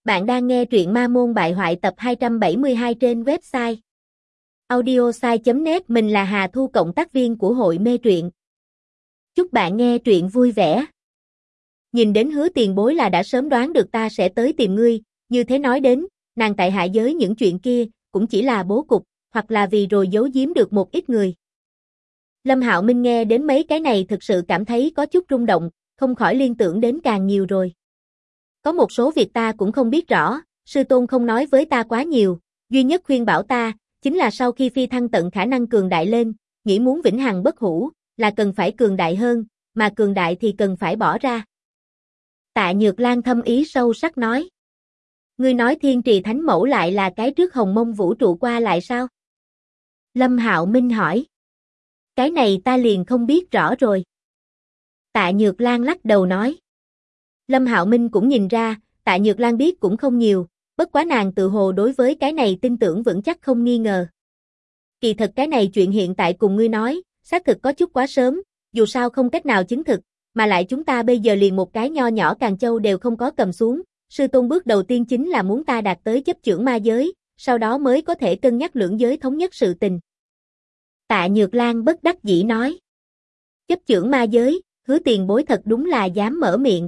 Bạn đang nghe truyện Ma Môn Bại Hoại tập 272 trên website audiosai.net. Mình là Hà Thu, cộng tác viên của hội mê truyện. Chúc bạn nghe truyện vui vẻ. Nhìn đến Hứa Tiền Bối là đã sớm đoán được ta sẽ tới tìm ngươi, như thế nói đến, nàng tại hạ giới những chuyện kia, cũng chỉ là bố cục, hoặc là vì rồi giấu giếm được một ít người. Lâm Hạo Minh nghe đến mấy cái này thực sự cảm thấy có chút rung động, không khỏi liên tưởng đến càng nhiều rồi. Có một số việc ta cũng không biết rõ, sư tôn không nói với ta quá nhiều, duy nhất khuyên bảo ta, chính là sau khi phi thăng tận khả năng cường đại lên, nghĩ muốn vĩnh hằng bất hủ, là cần phải cường đại hơn, mà cường đại thì cần phải bỏ ra. Tạ Nhược Lan thâm ý sâu sắc nói. Ngươi nói Thiên Trì Thánh Mẫu lại là cái trước hồng mông vũ trụ qua lại sao? Lâm Hạo Minh hỏi. Cái này ta liền không biết rõ rồi. Tạ Nhược Lan lắc đầu nói. Lâm Hạo Minh cũng nhìn ra, Tạ Nhược Lan biết cũng không nhiều, bất quá nàng tự hồ đối với cái này tin tưởng vững chắc không nghi ngờ. Kỳ thật cái này chuyện hiện tại cùng ngươi nói, xác thực có chút quá sớm, dù sao không cách nào chứng thực, mà lại chúng ta bây giờ liền một cái nho nhỏ Càn Châu đều không có cầm xuống, sư tôn bước đầu tiên chính là muốn ta đạt tới chấp chưởng ma giới, sau đó mới có thể cân nhắc lưỡng giới thống nhất sự tình. Tạ Nhược Lan bất đắc dĩ nói. Chấp chưởng ma giới, Hứa Tiền Bối thật đúng là dám mở miệng.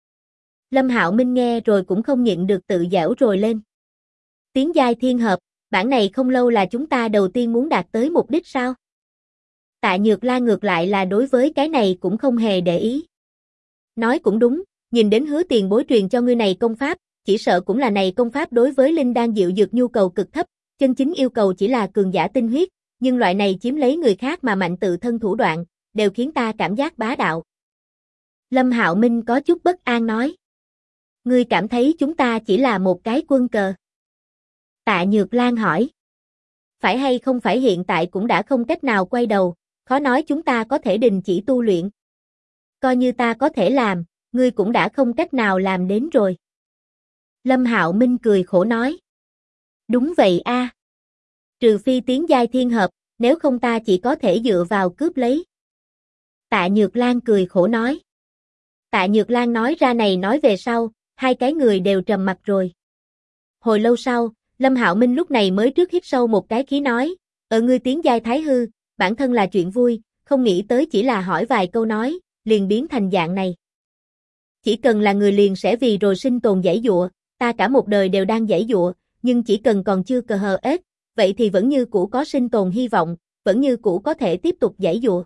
Lâm Hạo Minh nghe rồi cũng không nhịn được tự giễu rồi lên. Tiến giai thiên hợp, bản này không lâu là chúng ta đầu tiên muốn đạt tới mục đích sao? Tạ Nhược Lan ngược lại là đối với cái này cũng không hề để ý. Nói cũng đúng, nhìn đến Hứa Tiền Bối truyền cho ngươi này công pháp, chỉ sợ cũng là này công pháp đối với linh đan diệu dược nhu cầu cực thấp, chân chính yêu cầu chỉ là cường giả tinh huyết, nhưng loại này chiếm lấy người khác mà mạnh tự thân thủ đoạn, đều khiến ta cảm giác bá đạo. Lâm Hạo Minh có chút bất an nói. Ngươi cảm thấy chúng ta chỉ là một cái quân cờ? Tạ Nhược Lan hỏi. Phải hay không phải hiện tại cũng đã không cách nào quay đầu, khó nói chúng ta có thể đình chỉ tu luyện. Coi như ta có thể làm, ngươi cũng đã không cách nào làm đến rồi. Lâm Hạo Minh cười khổ nói. Đúng vậy a. Trừ phi tiến giai thiên hợp, nếu không ta chỉ có thể dựa vào cướp lấy. Tạ Nhược Lan cười khổ nói. Tạ Nhược Lan nói ra này nói về sau, hai cái người đều trầm mặt rồi. Hồi lâu sau, Lâm Hạo Minh lúc này mới trước hít sâu một cái khí nói, ngươi tiến giai thái hư, bản thân là chuyện vui, không nghĩ tới chỉ là hỏi vài câu nói, liền biến thành dạng này. Chỉ cần là người liền sẽ vì rồi sinh tồn giãy giụa, ta cả một đời đều đang giãy giụa, nhưng chỉ cần còn chưa cờ hờ ết, vậy thì vẫn như cũ có sinh tồn hy vọng, vẫn như cũ có thể tiếp tục giãy giụa.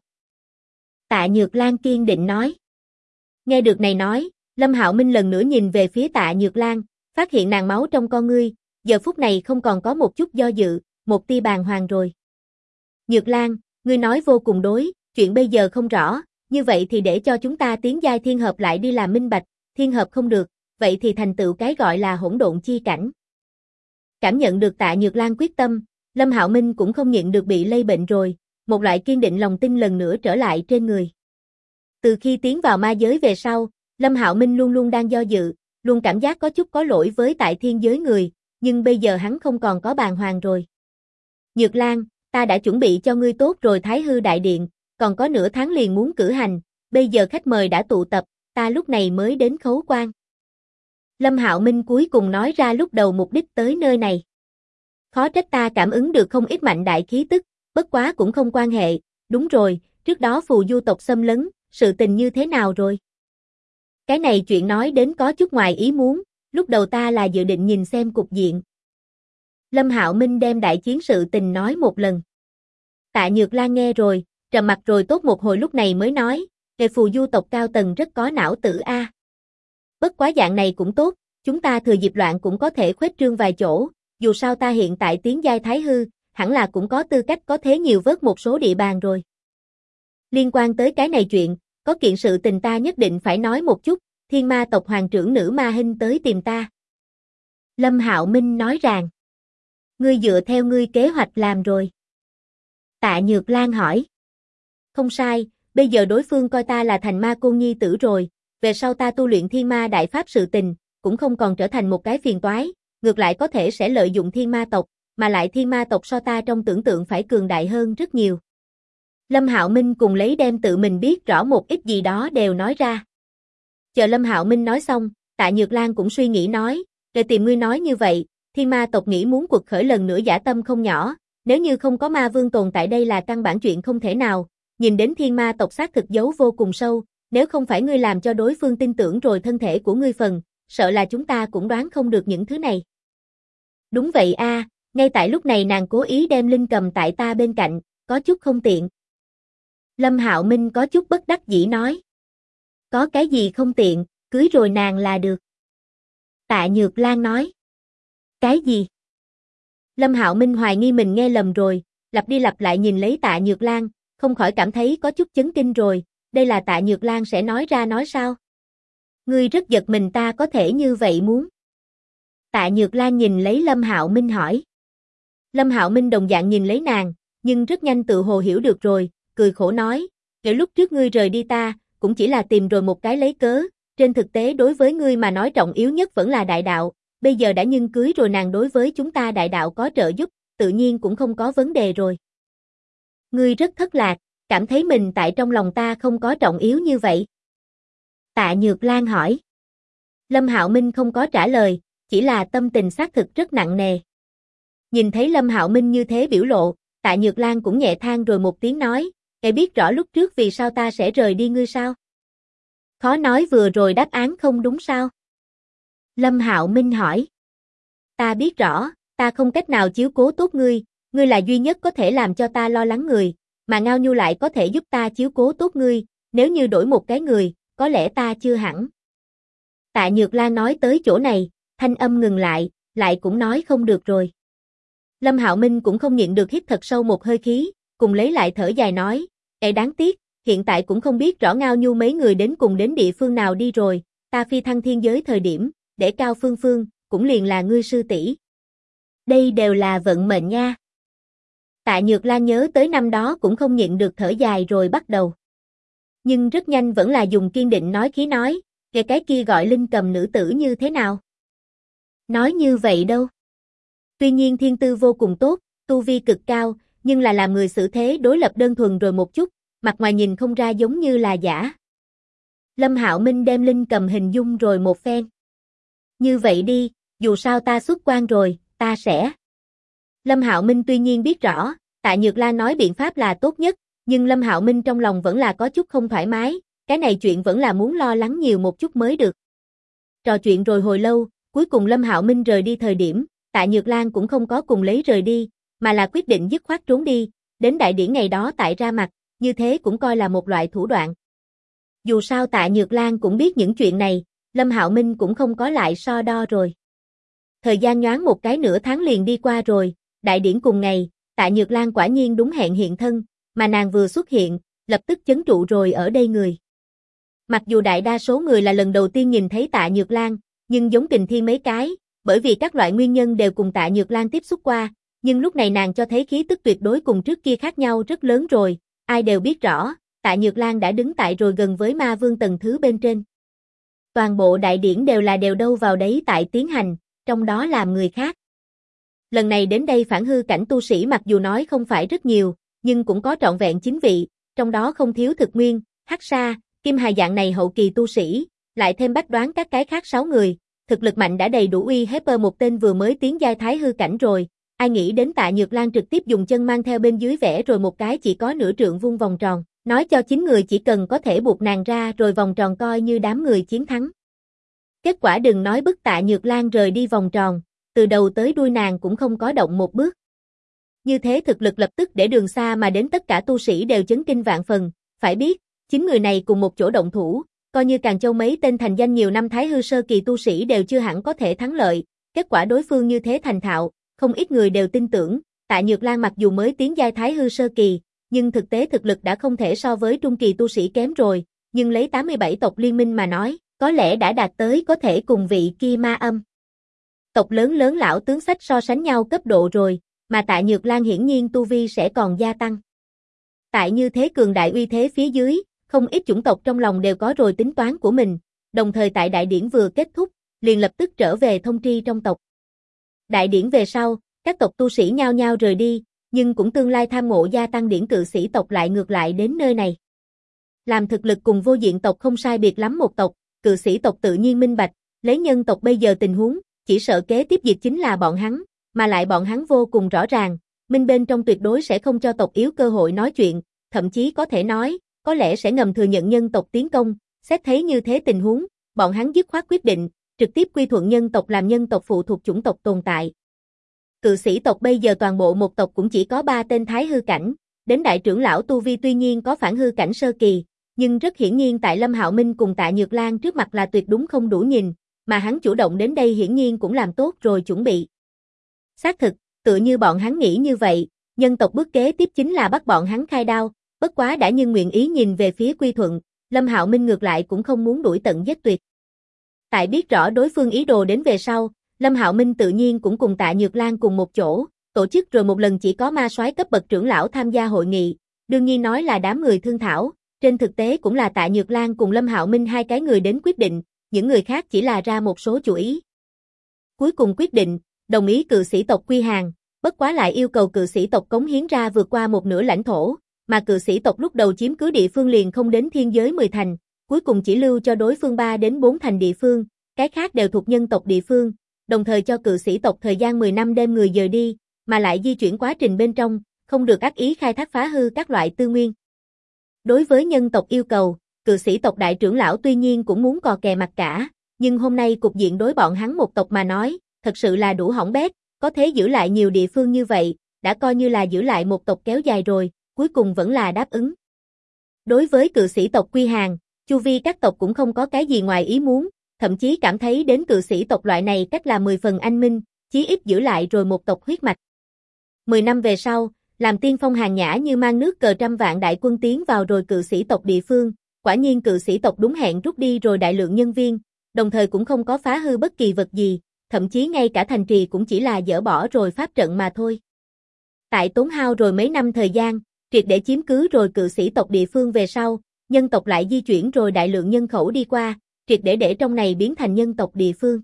Tạ Nhược Lan kiên định nói. Nghe được này nói, Lâm Hạo Minh lần nữa nhìn về phía Tạ Nhược Lan, phát hiện nàng máu trong con ngươi, giờ phút này không còn có một chút do dự, một tia bàng hoàng rồi. Nhược Lan, ngươi nói vô cùng đối, chuyện bây giờ không rõ, như vậy thì để cho chúng ta tiến giai thiên hợp lại đi làm minh bạch, thiên hợp không được, vậy thì thành tựu cái gọi là hỗn độn chi cảnh. Cảm nhận được Tạ Nhược Lan quyết tâm, Lâm Hạo Minh cũng không nhịn được bị lây bệnh rồi, một loại kiên định lòng tin lần nữa trở lại trên người. Từ khi tiến vào ma giới về sau, Lâm Hạo Minh luôn luôn đang do dự, luôn cảm giác có chút có lỗi với tại thiên giới người, nhưng bây giờ hắn không còn có bàng hoàng rồi. Nhược Lan, ta đã chuẩn bị cho ngươi tốt rồi Thái Hư Đại Điện, còn có nửa tháng liền muốn cử hành, bây giờ khách mời đã tụ tập, ta lúc này mới đến khấu quan. Lâm Hạo Minh cuối cùng nói ra lúc đầu mục đích tới nơi này. Khó trách ta cảm ứng được không ít mạnh đại khí tức, bất quá cũng không quan hệ, đúng rồi, trước đó phù du tộc xâm lấn, sự tình như thế nào rồi? Cái này chuyện nói đến có chút ngoài ý muốn, lúc đầu ta là dự định nhìn xem cục diện. Lâm Hạo Minh đem đại chiến sự tình nói một lần. Tạ Nhược Lan nghe rồi, trầm mặt rồi tốt một hồi lúc này mới nói, phù du tộc cao tầng rất có não tử a. Bất quá dạng này cũng tốt, chúng ta thừa dịp loạn cũng có thể khuếch trương vài chỗ, dù sao ta hiện tại tiến giai thái hư, hẳn là cũng có tư cách có thế nhiều vớt một số địa bàn rồi. Liên quan tới cái này chuyện, có kiện sự tình ta nhất định phải nói một chút, Thiên Ma tộc hoàng trưởng nữ Ma Hinh tới tìm ta. Lâm Hạo Minh nói rằng, ngươi dựa theo ngươi kế hoạch làm rồi. Tạ Nhược Lan hỏi. Không sai, bây giờ đối phương coi ta là thành ma côn nhi tử rồi, về sau ta tu luyện thiên ma đại pháp sự tình, cũng không còn trở thành một cái phiền toái, ngược lại có thể sẽ lợi dụng thiên ma tộc, mà lại thiên ma tộc so ta trong tưởng tượng phải cường đại hơn rất nhiều. Lâm Hạo Minh cùng lấy đem tự mình biết rõ một ít gì đó đều nói ra. Chờ Lâm Hạo Minh nói xong, Tạ Nhược Lan cũng suy nghĩ nói, Để tìm ngươi nói như vậy, thiên ma tộc nghĩ muốn cuộc khởi lần nữa dã tâm không nhỏ, nếu như không có ma vương tồn tại đây là căn bản chuyện không thể nào, nhìn đến thiên ma tộc xác thực giấu vô cùng sâu, nếu không phải ngươi làm cho đối phương tin tưởng rồi thân thể của ngươi phần, sợ là chúng ta cũng đoán không được những thứ này. Đúng vậy a, ngay tại lúc này nàng cố ý đem Linh cầm tại ta bên cạnh, có chút không tiện. Lâm Hạo Minh có chút bất đắc dĩ nói. Có cái gì không tiện, cưới rồi nàng là được. Tạ Nhược Lan nói. Cái gì? Lâm Hạo Minh hoài nghi mình nghe lầm rồi, lặp đi lặp lại nhìn lấy Tạ Nhược Lan, không khỏi cảm thấy có chút chấn kinh rồi, đây là Tạ Nhược Lan sẽ nói ra nói sao? Ngươi rất giật mình ta có thể như vậy muốn. Tạ Nhược Lan nhìn lấy Lâm Hạo Minh hỏi. Lâm Hạo Minh đồng dạng nhìn lấy nàng, nhưng rất nhanh tự hồ hiểu được rồi, cười khổ nói, kể lúc trước ngươi rời đi ta, cũng chỉ là tìm rồi một cái lấy cớ, trên thực tế đối với ngươi mà nói trọng yếu nhất vẫn là đại đạo, bây giờ đã nhân cưới rồi nàng đối với chúng ta đại đạo có trợ giúp, tự nhiên cũng không có vấn đề rồi. Ngươi rất thất lạc, cảm thấy mình tại trong lòng ta không có trọng yếu như vậy. Tạ Nhược Lan hỏi. Lâm Hạo Minh không có trả lời, chỉ là tâm tình xác thực rất nặng nề. Nhìn thấy Lâm Hạo Minh như thế biểu lộ, Tạ Nhược Lan cũng nhẹ than rồi một tiếng nói, "Ngài biết rõ lúc trước vì sao ta sẽ rời đi ngươi sao?" Khó nói vừa rồi đáp án không đúng sao? Lâm Hạo Minh hỏi. Ta biết rõ, ta không cách nào chiếu cố tốt ngươi, ngươi là duy nhất có thể làm cho ta lo lắng người, mà Ngao Nhu lại có thể giúp ta chiếu cố tốt ngươi, nếu như đổi một cái người, có lẽ ta chưa hẳn. Tạ Nhược Lan nói tới chỗ này, thanh âm ngừng lại cũng nói không được rồi. Lâm Hạo Minh cũng không nhịn được hít thật sâu một hơi khí, cùng lấy lại thở dài nói, đáng tiếc, hiện tại cũng không biết rõ Ngao Nhu mấy người đến cùng đến địa phương nào đi rồi, ta phi thăng thiên giới thời điểm, để Cao Phương Phương, cũng liền là ngươi sư tỷ. Đây đều là vận mệnh nha. Tạ Nhược Lan nhớ tới năm đó cũng không nhịn được thở dài rồi bắt đầu. Nhưng rất nhanh vẫn là dùng kiên định nói khí nói, cái kia gọi Linh cầm nữ tử như thế nào? Nói như vậy đâu. Tuy nhiên thiên tư vô cùng tốt, tu vi cực cao, nhưng là làm người xử thế đối lập đơn thuần rồi một chút, mặt ngoài nhìn không ra giống như là giả. Lâm Hạo Minh đem Linh cầm hình dung rồi một phen. Như vậy đi, dù sao ta xuất quan rồi, ta sẽ. Lâm Hạo Minh tuy nhiên biết rõ, Tạ Nhược Lan nói biện pháp là tốt nhất, nhưng Lâm Hạo Minh trong lòng vẫn là có chút không thoải mái, cái này chuyện vẫn là muốn lo lắng nhiều một chút mới được. Trò chuyện rồi hồi lâu, cuối cùng Lâm Hạo Minh rời đi thời điểm, Tạ Nhược Lan cũng không có cùng lấy rời đi, mà là quyết định dứt khoát trốn đi, đến đại điển ngày đó tại ra mặt, như thế cũng coi là một loại thủ đoạn. Dù sao Tạ Nhược Lan cũng biết những chuyện này, Lâm Hạo Minh cũng không có lại so đo rồi. Thời gian nhoáng một cái nửa tháng liền đi qua rồi, đại điển cùng ngày, Tạ Nhược Lan quả nhiên đúng hẹn hiện thân, mà nàng vừa xuất hiện, lập tức chấn trụ rồi ở đây người. Mặc dù đại đa số người là lần đầu tiên nhìn thấy Tạ Nhược Lan, nhưng giống Kình Thiên mấy cái, bởi vì các loại nguyên nhân đều cùng Tạ Nhược Lan tiếp xúc qua, nhưng lúc này nàng cho thấy khí tức tuyệt đối cùng trước kia khác nhau rất lớn rồi, ai đều biết rõ, Tạ Nhược Lan đã đứng tại rồi gần với ma vương tầng thứ bên trên. Toàn bộ đại điển đều là đều đâu vào đấy tại tiến hành, trong đó làm người khác. Lần này đến đây phản hư cảnh tu sĩ mặc dù nói không phải rất nhiều, nhưng cũng có trọn vẹn 9 vị, trong đó không thiếu Thực Nguyên, Hắc Sa, Kim Hà dạng này hậu kỳ tu sĩ, lại thêm bách đoán các cái khác 6 người, thực lực mạnh đã đầy đủ uy hiếp một tên vừa mới tiến giai thái hư cảnh rồi, ai nghĩ đến Tạ Nhược Lan trực tiếp dùng chân mang theo bên dưới vẽ rồi một cái chỉ có nửa trượng vuông vòng tròn, nói cho 9 người chỉ cần có thể buộc nàng ra rồi vòng tròn coi như đám người chiến thắng. Kết quả đừng nói bức Tạ Nhược Lan rời đi vòng tròn, từ đầu tới đuôi nàng cũng không có động một bước. Như thế thực lực lập tức để đường xa mà đến tất cả tu sĩ đều chấn kinh vạn phần, phải biết, 9 người này cùng một chỗ động thủ, coi như Càn Châu mấy tên thành danh nhiều năm thái hư sơ kỳ tu sĩ đều chưa hẳn có thể thắng lợi, kết quả đối phương như thế thành thạo, không ít người đều tin tưởng, Tạ Nhược Lan mặc dù mới tiến giai thái hư sơ kỳ, nhưng thực tế thực lực đã không thể so với trung kỳ tu sĩ kém rồi, nhưng lấy 87 tộc liên minh mà nói, có lẽ đã đạt tới có thể cùng vị kia ma âm tộc lớn lớn lão tướng sách so sánh nhau cấp độ rồi, mà Tạ Nhược Lan hiển nhiên tu vi sẽ còn gia tăng. Tại như thế cường đại uy thế phía dưới, không ít chủng tộc trong lòng đều có rồi tính toán của mình, đồng thời tại đại điển vừa kết thúc, liền lập tức trở về thông tri trong tộc. Đại điển về sau, các tộc tu sĩ nhao nhao rời đi, nhưng cũng tương lai tham ngộ gia tăng điển cự sĩ tộc lại ngược lại đến nơi này. Làm thực lực cùng vô diện tộc không sai biệt lắm một tộc, cự sĩ tộc tự nhiên minh bạch, lấy nhân tộc bây giờ tình huống, chỉ sợ kế tiếp diệt chính là bọn hắn, mà lại bọn hắn vô cùng rõ ràng, Minh bên trong tuyệt đối sẽ không cho tộc yếu cơ hội nói chuyện, thậm chí có thể nói, có lẽ sẽ ngầm thừa nhận nhân tộc tiến công, xét thấy như thế tình huống, bọn hắn dứt khoát quyết định, trực tiếp quy thuận nhân tộc làm nhân tộc phụ thuộc chủng tộc tồn tại. Cự sĩ tộc bây giờ toàn bộ một tộc cũng chỉ có 3 tên thái hư cảnh, đến đại trưởng lão Tu Vi tuy nhiên có phản hư cảnh sơ kỳ, nhưng rất hiển nhiên tại Lâm Hạo Minh cùng Tạ Nhược Lan trước mặt là tuyệt đúng không đủ nhìn, mà hắn chủ động đến đây hiển nhiên cũng làm tốt rồi chuẩn bị. Xác thực, tựa như bọn hắn nghĩ như vậy, nhân tộc bước kế tiếp chính là bắt bọn hắn khai đao, bất quá đã nhưng nguyện ý nhìn về phía quy thuận, Lâm Hạo Minh ngược lại cũng không muốn đuổi tận giết tuyệt. Tại biết rõ đối phương ý đồ đến về sau, Lâm Hạo Minh tự nhiên cũng cùng Tạ Nhược Lan cùng một chỗ, tổ chức rồi một lần chỉ có ma soái cấp bậc trưởng lão tham gia hội nghị, đương nhiên nói là đám người thương thảo, trên thực tế cũng là Tạ Nhược Lan cùng Lâm Hạo Minh hai cái người đến quyết định, những người khác chỉ là ra một số chủ ý. Cuối cùng quyết định, đồng ý cự sĩ tộc quy hàng, bất quá lại yêu cầu cự sĩ tộc cống hiến ra vượt qua một nửa lãnh thổ, mà cự sĩ tộc lúc đầu chiếm cứ địa phương liền không đến thiên giới 10 thành, cuối cùng chỉ lưu cho đối phương 3 đến 4 thành địa phương, cái khác đều thuộc nhân tộc địa phương, đồng thời cho cự sĩ tộc thời gian 10 năm đem người dời đi, mà lại di chuyển quá trình bên trong, không được ác ý khai thác phá hư các loại tư nguyên. Đối với nhân tộc yêu cầu, cự sĩ tộc đại trưởng lão tuy nhiên cũng muốn cò kè mặt cả, nhưng hôm nay cục diện đối bọn hắn một tộc mà nói, thật sự là đủ hỏng bét, có thể giữ lại nhiều địa phương như vậy, đã coi như là giữ lại một tộc kéo dài rồi, cuối cùng vẫn là đáp ứng. Đối với cự sĩ tộc quy hàng, chu vi các tộc cũng không có cái gì ngoài ý muốn, thậm chí cảm thấy đến cự sĩ tộc loại này cách là 10 phần anh minh, chí ít giữ lại rồi một tộc huyết mạch. 10 năm về sau, làm tiên phong hàng nhã như mang nước cờ trăm vạn đại quân tiến vào rồi cự sĩ tộc địa phương, quả nhiên cự sĩ tộc đúng hẹn rút đi rồi đại lượng nhân viên, đồng thời cũng không có phá hư bất kỳ vật gì, thậm chí ngay cả thành trì cũng chỉ là dỡ bỏ rồi pháp trận mà thôi. Tại tốn hao rồi mấy năm thời gian, triệt để chiếm cứ rồi cự sĩ tộc địa phương về sau, nhân tộc lại di chuyển rồi đại lượng nhân khẩu đi qua, triệt để trong này biến thành nhân tộc địa phương.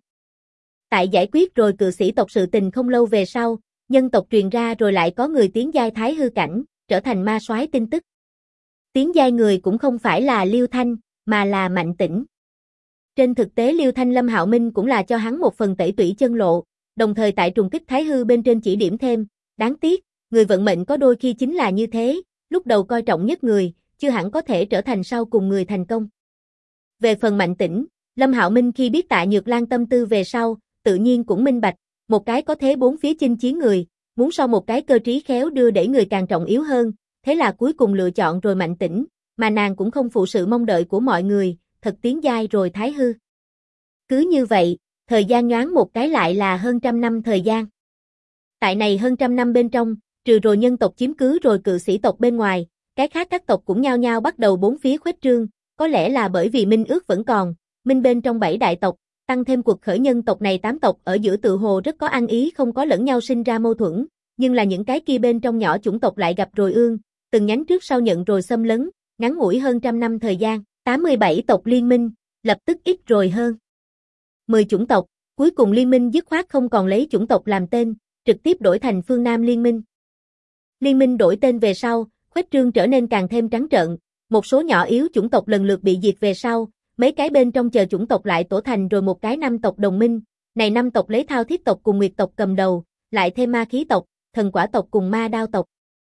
Tại giải quyết rồi cự sĩ tộc sự tình không lâu về sau, nhân tộc truyền ra rồi lại có người tiến giai thái hư cảnh, trở thành ma soái tin tức. Tiến giai người cũng không phải là Liêu Thanh, mà là Mạnh Tĩnh. Trên thực tế Liêu Thanh Lâm Hạo Minh cũng là cho hắn một phần tẩy tủy chân lộ, đồng thời tại trùng kích thái hư bên trên chỉ điểm thêm, đáng tiếc, người vận mệnh có đôi khi chính là như thế, lúc đầu coi trọng nhất người, chưa hẳn có thể trở thành sau cùng người thành công. Về phần Mạnh Tĩnh, Lâm Hạo Minh khi biết Tạ Nhược Lan tâm tư về sau, tự nhiên cũng minh bạch, một cái có thế bốn phía chinh chiến người, muốn so một cái cơ trí khéo đưa đẩy người càng trọng yếu hơn, thế là cuối cùng lựa chọn rồi Mạnh Tĩnh, mà nàng cũng không phụ sự mong đợi của mọi người, thật tiến giai rồi thái hư. Cứ như vậy, thời gian nhoáng một cái lại là hơn 100 năm thời gian. Tại này hơn 100 năm bên trong, trừ rồi nhân tộc chiếm cứ rồi cự sĩ tộc bên ngoài, cái khác các tộc cũng nhao nhao bắt đầu bốn phía khuếch trương, có lẽ là bởi vì minh ước vẫn còn, minh bên trong 7 đại tộc, tăng thêm cuộc khởi nhân tộc này 8 tộc ở giữa tự hồ rất có ăn ý không có lẫn nhau sinh ra mâu thuẫn, nhưng là những cái kia bên trong nhỏ chủng tộc lại gặp rồi ương, từng nhánh trước sau nhận rồi xâm lấn, ngắn ngủi hơn 100 năm thời gian, 87 tộc liên minh, lập tức ít rồi hơn 10 chủng tộc, cuối cùng liên minh dứt khoát không còn lấy chủng tộc làm tên, trực tiếp đổi thành phương Nam liên minh. Liên minh đổi tên về sau, khuếch trương trở nên càng thêm trắng trợn, một số nhỏ yếu chủng tộc lần lượt bị diệt về sau, mấy cái bên trong chờ chủng tộc lại tổ thành rồi một cái 5 tộc đồng minh, này 5 tộc lấy Thao Thiết tộc cùng Nguyệt tộc cầm đầu, lại thêm Ma Khí tộc, Thần Quả tộc cùng Ma Đao tộc.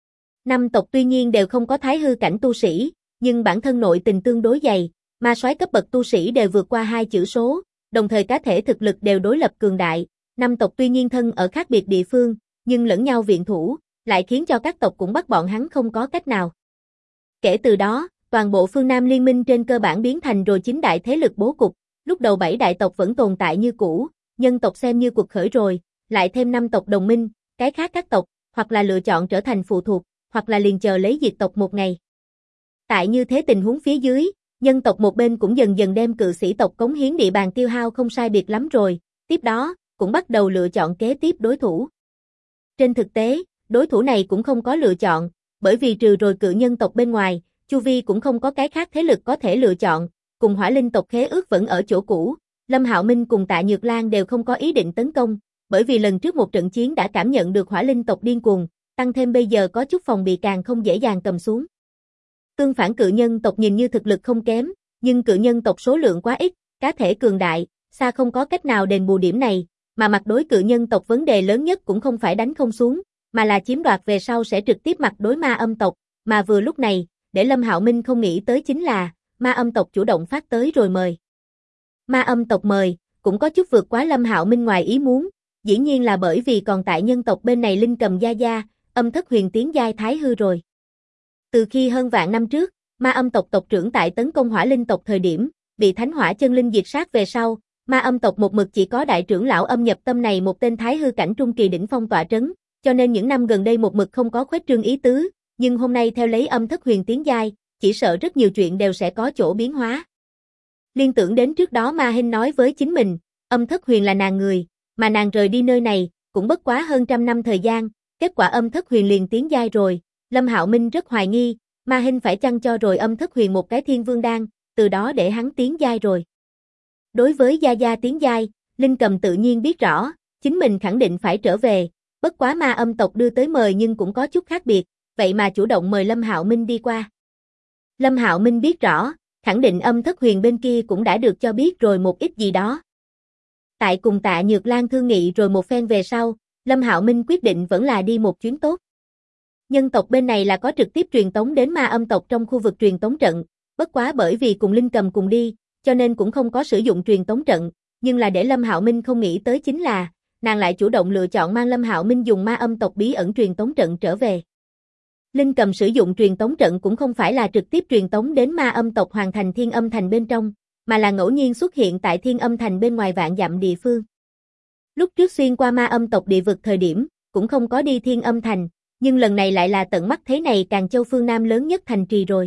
5 tộc tuy nhiên đều không có thái hư cảnh tu sĩ, nhưng bản thân nội tình tương đối dày, ma soái cấp bậc tu sĩ đều vượt qua 2 chữ số, đồng thời cá thể thực lực đều đối lập cường đại. 5 tộc tuy nhiên thân ở khác biệt địa phương, nhưng lẫn nhau viện thủ, lại khiến cho các tộc cũng bắt bọn hắn không có cách nào. Kể từ đó, toàn bộ phương Nam liên minh trên cơ bản biến thành rồi 9 đại thế lực bố cục, lúc đầu 7 đại tộc vẫn tồn tại như cũ, nhân tộc xem như cuộc khởi rồi, lại thêm 5 tộc đồng minh, cái khác các tộc, hoặc là lựa chọn trở thành phụ thuộc, hoặc là liền chờ lấy diệt tộc một ngày. Tại như thế tình huống phía dưới, nhân tộc một bên cũng dần dần đem cự sĩ tộc cống hiến địa bàn tiêu hao không sai biệt lắm rồi, tiếp đó, cũng bắt đầu lựa chọn kế tiếp đối thủ. Trên thực tế, đối thủ này cũng không có lựa chọn, bởi vì trừ rồi cự nhân tộc bên ngoài, chu vi cũng không có cái khác thế lực có thể lựa chọn, cùng Hỏa Linh tộc khế ước vẫn ở chỗ cũ, Lâm Hạo Minh cùng Tạ Nhược Lan đều không có ý định tấn công, bởi vì lần trước một trận chiến đã cảm nhận được Hỏa Linh tộc điên cuồng, tăng thêm bây giờ có chút phòng bị càng không dễ dàng cầm xuống. Tương phản cự nhân tộc nhìn như thực lực không kém, nhưng cự nhân tộc số lượng quá ít, cá thể cường đại, xa không có cách nào đền bù điểm này, mà mặt đối cự nhân tộc vấn đề lớn nhất cũng không phải đánh không xuống, mà là chiếm đoạt về sau sẽ trực tiếp mặt đối ma âm tộc, mà vừa lúc này, để Lâm Hạo Minh không nghĩ tới chính là, ma âm tộc chủ động phát tới rồi mời. Ma âm tộc mời, cũng có chút vượt quá Lâm Hạo Minh ngoài ý muốn, dĩ nhiên là bởi vì còn tại nhân tộc bên này Linh Cầm gia gia, âm thất huyền tiến giai thái hư rồi. Từ khi hơn vạn năm trước, ma âm tộc tộc trưởng tại tấn công hỏa linh tộc thời điểm, bị thánh hỏa chân linh diệt sát về sau, ma âm tộc một mực chỉ có đại trưởng lão Âm Nhập Tâm này một tên thái hư cảnh trung kỳ đỉnh phong tọa trấn, cho nên những năm gần đây một mực không có khuếch trương ý tứ, nhưng hôm nay theo lấy âm thất huyền tiến giai, chỉ sợ rất nhiều chuyện đều sẽ có chỗ biến hóa. Liên tưởng đến trước đó Ma Hinh nói với chính mình, âm thất huyền là nàng người, mà nàng rời đi nơi này, cũng bất quá hơn trăm năm thời gian, kết quả âm thất huyền liền tiến giai rồi, Lâm Hạo Minh rất hoài nghi, Ma Hinh phải chăng cho rồi âm thất huyền một cái thiên vương đan, từ đó để hắn tiến giai rồi. Đối với gia gia tiến giai, Linh Cầm tự nhiên biết rõ, chính mình khẳng định phải trở về, bất quá ma âm tộc đưa tới mời nhưng cũng có chút khác biệt, vậy mà chủ động mời Lâm Hạo Minh đi qua. Lâm Hạo Minh biết rõ, khẳng định âm thất huyền bên kia cũng đã được cho biết rồi một ít gì đó. Tại cùng Tạ Nhược Lan thương nghị rồi một phen về sau, Lâm Hạo Minh quyết định vẫn là đi một chuyến tốt. Nhân tộc bên này là có trực tiếp truyền tống đến ma âm tộc trong khu vực truyền tống trận, bất quá bởi vì cùng Linh Cầm cùng đi, cho nên cũng không có sử dụng truyền tống trận, nhưng là để Lâm Hạo Minh không nghĩ tới chính là, nàng lại chủ động lựa chọn mang Lâm Hạo Minh dùng ma âm tộc bí ẩn truyền tống trận trở về. Linh Cầm sử dụng truyền tống trận cũng không phải là trực tiếp truyền tống đến ma âm tộc hoàn thành Thiên Âm Thành bên trong, mà là ngẫu nhiên xuất hiện tại Thiên Âm Thành bên ngoài vạn dặm địa phương. Lúc trước xuyên qua ma âm tộc địa vực thời điểm, cũng không có đi Thiên Âm Thành, nhưng lần này lại là tận mắt thấy này Càn Châu phương Nam lớn nhất thành trì rồi.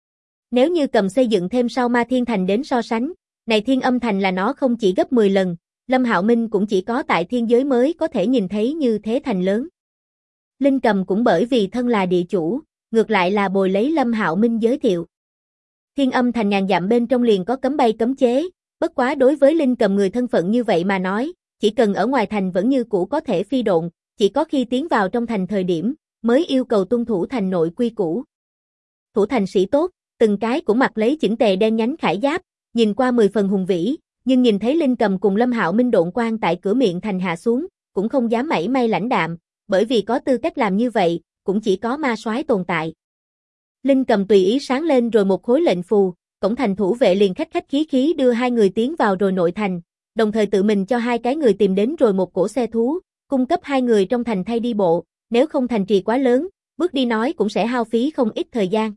Nếu như cầm xây dựng thêm sau Ma Thiên Thành đến so sánh, này Thiên Âm Thành là nó không chỉ gấp 10 lần, Lâm Hạo Minh cũng chỉ có tại thiên giới mới có thể nhìn thấy như thế thành lớn. Linh Cầm cũng bởi vì thân là địa chủ, ngược lại là bồi lấy Lâm Hạo Minh giới thiệu. Thiên Âm Thành ngàn dặm bên trong liền có cấm bay cấm chế, bất quá đối với Linh Cầm người thân phận như vậy mà nói, chỉ cần ở ngoài thành vẫn như cũ có thể phi độn, chỉ có khi tiến vào trong thành thời điểm, mới yêu cầu tuân thủ thành nội quy củ. Thủ thành sĩ tốt, từng cái cũng mặc lấy chỉnh tề đen nhánh khải giáp, nhìn qua 10 phần hùng vĩ, nhưng nhìn thấy Linh Cầm cùng Lâm Hạo Minh độn quang tại cửa miệng thành hạ xuống, cũng không dám mảy may lãnh đạm, bởi vì có tư cách làm như vậy, cũng chỉ có ma soái tồn tại. Linh Cầm tùy ý sáng lên rồi một khối lệnh phù, cổng thành thủ vệ liền khách khách khí khí đưa hai người tiến vào rồi nội thành, đồng thời tự mình cho hai cái người tìm đến rồi một cỗ xe thú, cung cấp hai người trong thành thay đi bộ, nếu không thành trì quá lớn, bước đi nói cũng sẽ hao phí không ít thời gian.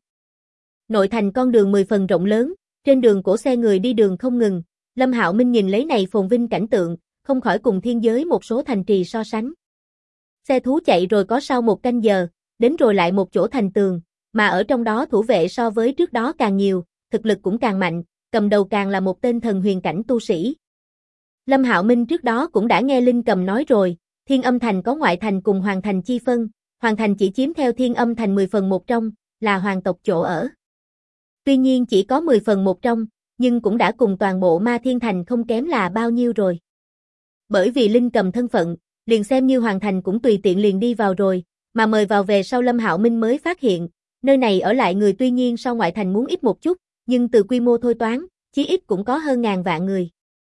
Nội thành con đường 10 phần rộng lớn, trên đường cỗ xe người đi đường không ngừng, Lâm Hạo Minh nhìn lấy này phồn vinh cảnh tượng, không khỏi cùng thiên giới một số thành trì so sánh. Xe thú chạy rồi có sau một canh giờ, đến rồi lại một chỗ thành tường, mà ở trong đó thủ vệ so với trước đó càng nhiều, thực lực cũng càng mạnh, cầm đầu càng là một tên thần huyền cảnh tu sĩ. Lâm Hạo Minh trước đó cũng đã nghe Linh Cầm nói rồi, Thiên Âm Thành có ngoại thành cùng hoàng thành chi phân, hoàng thành chỉ chiếm theo Thiên Âm Thành 10 phần 1 trong, là hoàng tộc chỗ ở. Tuy nhiên chỉ có 10 phần 1 trong, nhưng cũng đã cùng toàn bộ Ma Thiên Thành không kém là bao nhiêu rồi. Bởi vì Linh Cầm thân phận, liền xem như hoàng thành cũng tùy tiện liền đi vào rồi, mà mời vào về sau Lâm Hạo Minh mới phát hiện, nơi này ở lại người tuy nhiên so ngoại thành muốn ít một chút, nhưng từ quy mô thôi toán, chí ít cũng có hơn ngàn vạn người.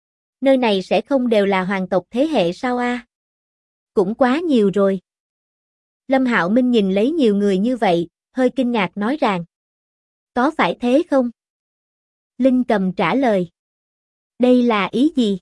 Nơi này sẽ không đều là hoàng tộc thế hệ sao a? Cũng quá nhiều rồi. Lâm Hạo Minh nhìn lấy nhiều người như vậy, hơi kinh ngạc nói rằng, có phải thế không? Linh Cầm trả lời, đây là ý gì?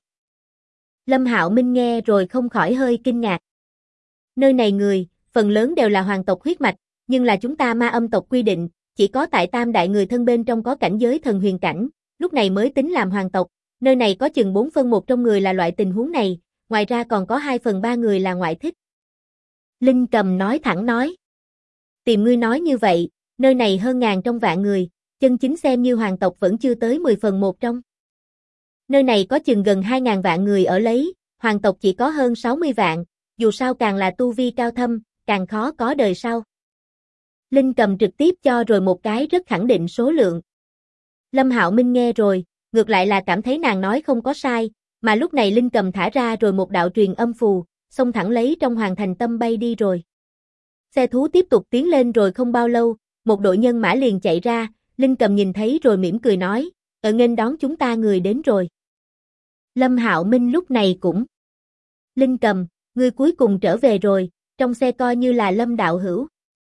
Lâm Hạo Minh nghe rồi không khỏi hơi kinh ngạc. Nơi này người, phần lớn đều là hoàng tộc huyết mạch, nhưng là chúng ta ma âm tộc quy định, chỉ có tại tam đại người thân bên trong có cảnh giới thần huyền cảnh, lúc này mới tính làm hoàng tộc, nơi này có chừng 4 phân 1 trong người là loại tình huống này, ngoài ra còn có 2 phần 3 người là ngoại thích. Linh Cầm nói thẳng nói. Tìm ngươi nói như vậy, nơi này hơn ngàn trong vạn người, chân chính xem như hoàng tộc vẫn chưa tới 10 phần 1 trong. Nơi này có chừng gần 2.000 vạn người ở lấy, hoàng tộc chỉ có hơn 60 vạn, dù sao càng là tu vi cao thâm, càng khó có đời sau. Linh Cầm trực tiếp cho rồi một cái rất khẳng định số lượng. Lâm Hạo Minh nghe rồi, ngược lại là cảm thấy nàng nói không có sai, mà lúc này Linh Cầm thả ra rồi một đạo truyền âm phù, xông thẳng lấy trong hoàng thành tâm bay đi rồi. Xe thú tiếp tục tiến lên rồi không bao lâu, một đội nhân mã liền chạy ra, Linh Cầm nhìn thấy rồi mỉm cười nói, nghênh đón chúng ta người đến rồi. Lâm Hạo Minh lúc này cũng Linh Cầm, ngươi cuối cùng trở về rồi, trong xe coi như là Lâm đạo hữu.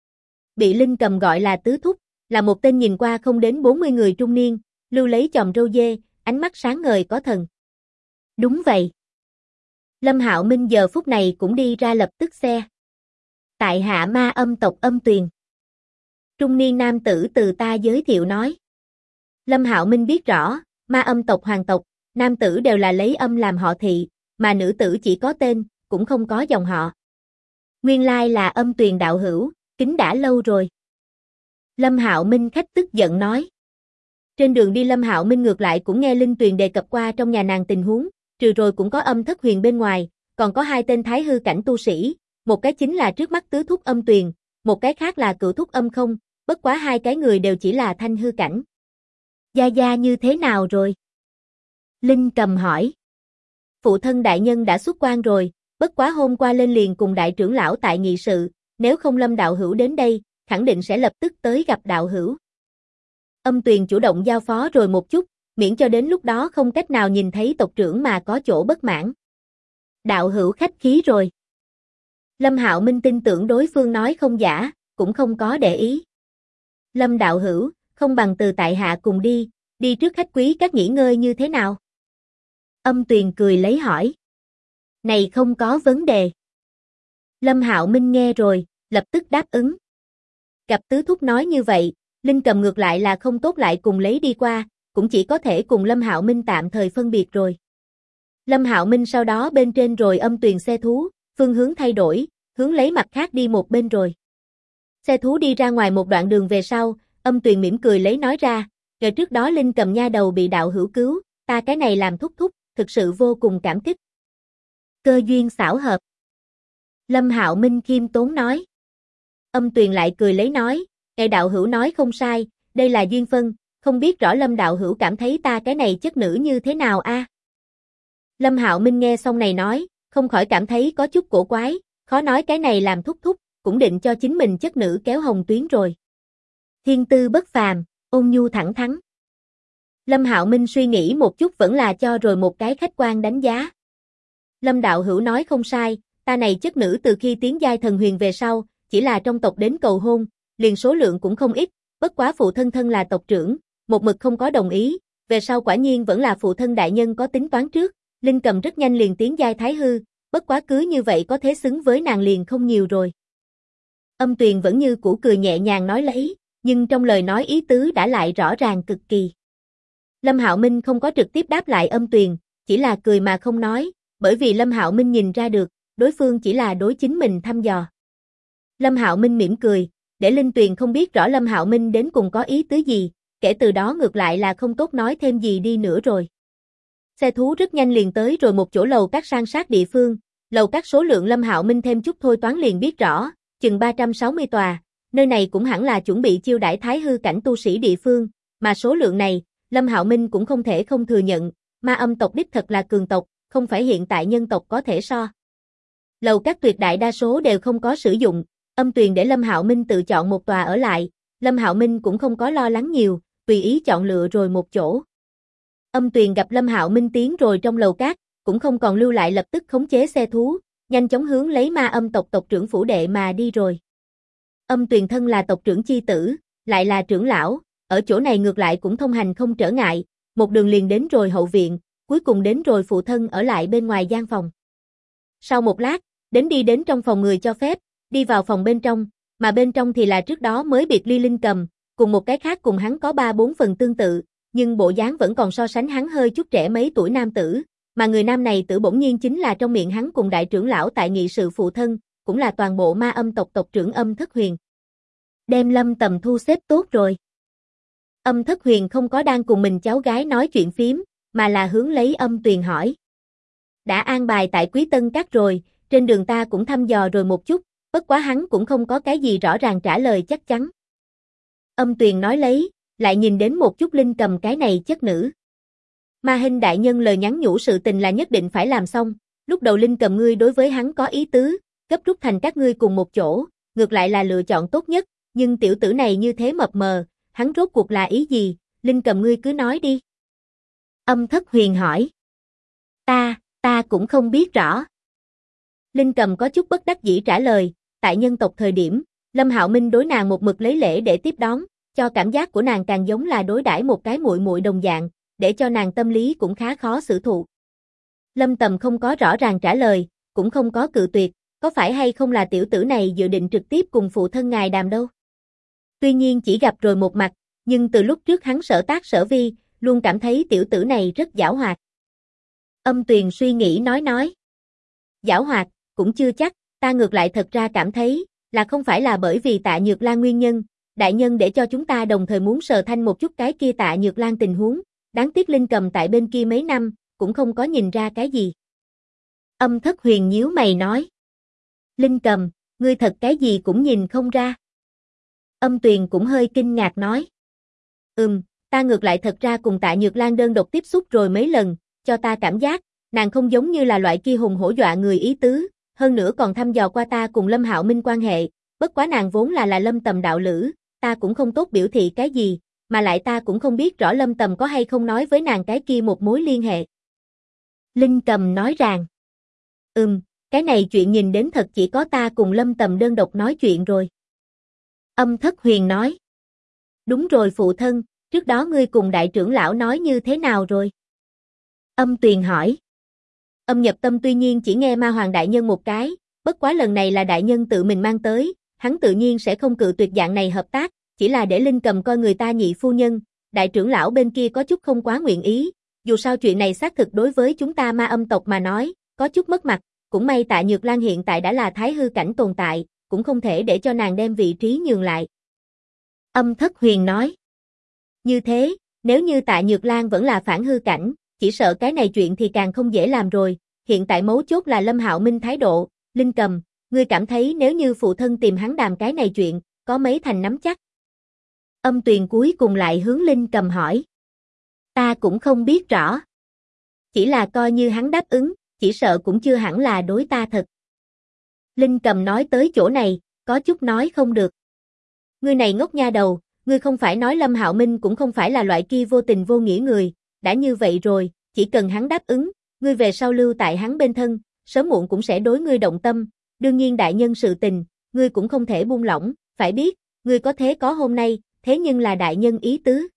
Bị Linh Cầm gọi là tứ thúc, là một tên nhìn qua không đến 40 người trung niên, lưu lấy chòm râu dê, ánh mắt sáng ngời có thần. Đúng vậy. Lâm Hạo Minh giờ phút này cũng đi ra lập tức xe. Tại hạ ma âm tộc Âm Tuyền. Trung niên nam tử từ ta giới thiệu nói. Lâm Hạo Minh biết rõ, ma âm tộc hoàng tộc, nam tử đều là lấy âm làm họ thị, mà nữ tử chỉ có tên, cũng không có dòng họ. Nguyên lai là Âm Tuyền đạo hữu, kính đã lâu rồi. Lâm Hạo Minh khách tức giận nói. Trên đường đi Lâm Hạo Minh ngược lại cũng nghe Linh Tuyền đề cập qua trong nhà nàng tình huống, trừ rồi cũng có Âm Thất Huyền bên ngoài, còn có hai tên thái hư cảnh tu sĩ, một cái chính là trước mắt tứ thúc Âm Tuyền, một cái khác là cửu thúc Âm Không, bất quá hai cái người đều chỉ là thanh hư cảnh. Gia Gia như thế nào rồi? Linh Cầm hỏi. Phụ thân đại nhân đã xuất quan rồi, bất quá hôm qua lên liền cùng đại trưởng lão tại nghị sự, nếu không Lâm đạo hữu đến đây, khẳng định sẽ lập tức tới gặp đạo hữu. Âm Tuyền chủ động giao phó rồi một chút, miễn cho đến lúc đó không cách nào nhìn thấy tộc trưởng mà có chỗ bất mãn. Đạo hữu khách khí rồi. Lâm Hạo Minh tin tưởng đối phương nói không giả, cũng không có để ý. Lâm đạo hữu, không bằng từ tại hạ cùng đi trước khách quý các nghỉ ngơi như thế nào? Âm Tuyền cười lấy hỏi. Này không có vấn đề. Lâm Hạo Minh nghe rồi, lập tức đáp ứng. Gặp tứ thúc nói như vậy, Linh Cầm ngược lại là không tốt lại cùng lấy đi qua, cũng chỉ có thể cùng Lâm Hạo Minh tạm thời phân biệt rồi. Lâm Hạo Minh sau đó bên trên rồi Âm Tuyền xe thú, phương hướng thay đổi, hướng lấy mặt khác đi một bên rồi. Xe thú đi ra ngoài một đoạn đường về sau, Âm Tuyền mỉm cười lấy nói ra, rồi trước đó Linh Cầm nha đầu bị đạo hữu cứu, ta cái này làm thúc thúc, thực sự vô cùng cảm kích. Cơ duyên xảo hợp. Lâm Hạo Minh khiêm tốn nói. Âm Tuyền lại cười lấy nói, ngài đạo hữu nói không sai, đây là duyên phân, không biết rõ Lâm đạo hữu cảm thấy ta cái này chất nữ như thế nào a? Lâm Hạo Minh nghe xong này nói, không khỏi cảm thấy có chút cổ quái, khó nói cái này làm thúc thúc, cũng định cho chính mình chất nữ kéo hồng tuyến rồi. Thiên tư bất phàm, ôn nhu thẳng thắn. Lâm Hạo Minh suy nghĩ một chút vẫn là cho rồi một cái khách quan đánh giá. Lâm đạo hữu nói không sai, ta này chất nữ từ khi tiến giai thần huyền về sau, chỉ là trong tộc đến cầu hôn, liền số lượng cũng không ít, bất quá phụ thân thân là tộc trưởng, một mực không có đồng ý, về sau quả nhiên vẫn là phụ thân đại nhân có tính toán trước, Linh Cầm rất nhanh liền tiến giai thái hư, bất quá cứ như vậy có thế xứng với nàng liền không nhiều rồi. Âm Tuyền vẫn như cũ cười nhẹ nhàng nói lấy, nhưng trong lời nói ý tứ đã lại rõ ràng cực kỳ. Lâm Hạo Minh không có trực tiếp đáp lại Âm Tuyền, chỉ là cười mà không nói, bởi vì Lâm Hạo Minh nhìn ra được, đối phương chỉ là đối chính mình thăm dò. Lâm Hạo Minh mỉm cười, để Linh Tuyền không biết rõ Lâm Hạo Minh đến cùng có ý tứ gì, kể từ đó ngược lại là không tốt nói thêm gì đi nữa rồi. Xe thú rất nhanh liền tới rồi một chỗ lầu các san sát địa phương, lầu các số lượng Lâm Hạo Minh thêm chút thôi toán liền biết rõ, chừng 360 tòa, nơi này cũng hẳn là chuẩn bị chiêu đãi thái hư cảnh tu sĩ địa phương, mà số lượng này, Lâm Hạo Minh cũng không thể không thừa nhận, ma âm tộc đích thật là cường tộc, không phải hiện tại nhân tộc có thể so. Lầu các tuyệt đại đa số đều không có sử dụng, Âm Tuyền để Lâm Hạo Minh tự chọn một tòa ở lại, Lâm Hạo Minh cũng không có lo lắng nhiều, tùy ý chọn lựa rồi một chỗ. Âm Tuyền gặp Lâm Hạo Minh tiến rồi trong lầu các, cũng không còn lưu lại lập tức khống chế xe thú, nhanh chóng hướng lấy ma âm tộc tộc trưởng phủ đệ mà đi rồi. Âm Tuyền thân là tộc trưởng chi tử, lại là trưởng lão, ở chỗ này ngược lại cũng thông hành không trở ngại, một đường liền đến rồi hậu viện, cuối cùng đến rồi phụ thân ở lại bên ngoài gian phòng. Sau một lát, đi đến trong phòng người cho phép, đi vào phòng bên trong, mà bên trong thì là trước đó mới biệt ly Linh Cầm, cùng một cái khác cùng hắn có 3-4 phần tương tự, nhưng bộ dáng vẫn còn so sánh hắn hơi chút trẻ mấy tuổi nam tử, mà người nam này tử bỗng nhiên chính là trong miệng hắn cùng đại trưởng lão tại nghị sự phụ thân, cũng là toàn bộ ma âm tộc tộc trưởng Âm Thất Huyền. Đem Lâm Tầm thu xếp tốt rồi. Âm Thất Huyền không có đang cùng mình cháu gái nói chuyện phím, mà là hướng lấy Âm Tuyền hỏi. Đã an bài tại Quý Tân Các rồi, trên đường ta cũng thăm dò rồi một chút, bất quá hắn cũng không có cái gì rõ ràng trả lời chắc chắn. Âm Tuyền nói lấy, lại nhìn đến một chút Linh Cầm cái này chất nữ. Ma Hinh đại nhân lời nhắn nhủ sự tình là nhất định phải làm xong, lúc đầu Linh Cầm ngươi đối với hắn có ý tứ, gấp rút thành các ngươi cùng một chỗ, ngược lại là lựa chọn tốt nhất, nhưng tiểu tử này như thế mập mờ, hắn rốt cuộc là ý gì, Linh Cầm ngươi cứ nói đi. Âm Thất Huyền hỏi. Ta cũng không biết rõ. Linh Cầm có chút bất đắc dĩ trả lời, tại nhân tộc thời điểm, Lâm Hạo Minh đối nàng một mực lấy lễ để tiếp đón, cho cảm giác của nàng càng giống là đối đãi một cái muội muội đồng dạng, để cho nàng tâm lý cũng khá khó xử thụ. Lâm Tầm không có rõ ràng trả lời, cũng không có cự tuyệt, có phải hay không là tiểu tử này dự định trực tiếp cùng phụ thân ngài đàm đâu. Tuy nhiên chỉ gặp rồi một mặt, nhưng từ lúc trước hắn sở tác sở vi, luôn cảm thấy tiểu tử này rất giảo hoạt. Âm Tuyền suy nghĩ nói. Giảo hoạt, cũng chưa chắc, ta ngược lại thật ra cảm thấy, là không phải là bởi vì Tạ Nhược Lan nguyên nhân, đại nhân để cho chúng ta đồng thời muốn sờ thanh một chút cái kia Tạ Nhược Lan tình huống, đáng tiếc Linh Cầm tại bên kia mấy năm, cũng không có nhìn ra cái gì. Âm Thất Huyền nhíu mày nói. Linh Cầm, ngươi thật cái gì cũng nhìn không ra. Âm Tuyền cũng hơi kinh ngạc nói. Ta ngược lại thật ra cùng Tạ Nhược Lan đơn độc tiếp xúc rồi mấy lần, cho ta cảm giác, nàng không giống như là loại kia hùng hổ dọa người ý tứ, hơn nữa còn thăm dò qua ta cùng Lâm Hạo Minh quan hệ, bất quá nàng vốn là Lâm Tầm đạo lữ, ta cũng không tốt biểu thị cái gì, mà lại ta cũng không biết rõ Lâm Tầm có hay không nói với nàng cái kia một mối liên hệ. Linh Cầm nói rằng, cái này chuyện nhìn đến thật chỉ có ta cùng Lâm Tầm đơn độc nói chuyện rồi. Âm Thất Huyền nói, đúng rồi phụ thân, trước đó ngươi cùng đại trưởng lão nói như thế nào rồi? Âm Tuyền hỏi. Âm Nhập Tâm tuy nhiên chỉ nghe Ma Hoàng đại nhân một cái, bất quá lần này là đại nhân tự mình mang tới, hắn tự nhiên sẽ không cự tuyệt dạng này hợp tác, chỉ là để Linh Cầm coi người ta nhị phu nhân, đại trưởng lão bên kia có chút không quá nguyện ý, dù sao chuyện này xác thực đối với chúng ta Ma Âm tộc mà nói, có chút mất mặt, cũng may Tạ Nhược Lan hiện tại đã là thái hư cảnh tồn tại, cũng không thể để cho nàng đem vị trí nhường lại. Âm Thất Huyền nói. Như thế, nếu như Tạ Nhược Lan vẫn là phản hư cảnh, chỉ sợ cái này chuyện thì càng không dễ làm rồi, hiện tại mấu chốt là Lâm Hạo Minh thái độ, Linh Cầm, ngươi cảm thấy nếu như phụ thân tìm hắn đàm cái này chuyện, có mấy thành nắm chắc? Âm Tuyền cuối cùng lại hướng Linh Cầm hỏi. Ta cũng không biết rõ. Chỉ là coi như hắn đáp ứng, chỉ sợ cũng chưa hẳn là đối ta thật. Linh Cầm nói tới chỗ này, có chút nói không được. Ngươi này ngốc nha đầu, ngươi không phải nói Lâm Hạo Minh cũng không phải là loại kia vô tình vô nghĩa người, đã như vậy rồi, chỉ cần hắn đáp ứng, ngươi về sau lưu tại hắn bên thân, sớm muộn cũng sẽ đối ngươi động tâm, đương nhiên đại nhân sự tình, ngươi cũng không thể buông lỏng, phải biết, ngươi có thế có hôm nay, thế nhưng là đại nhân ý tứ.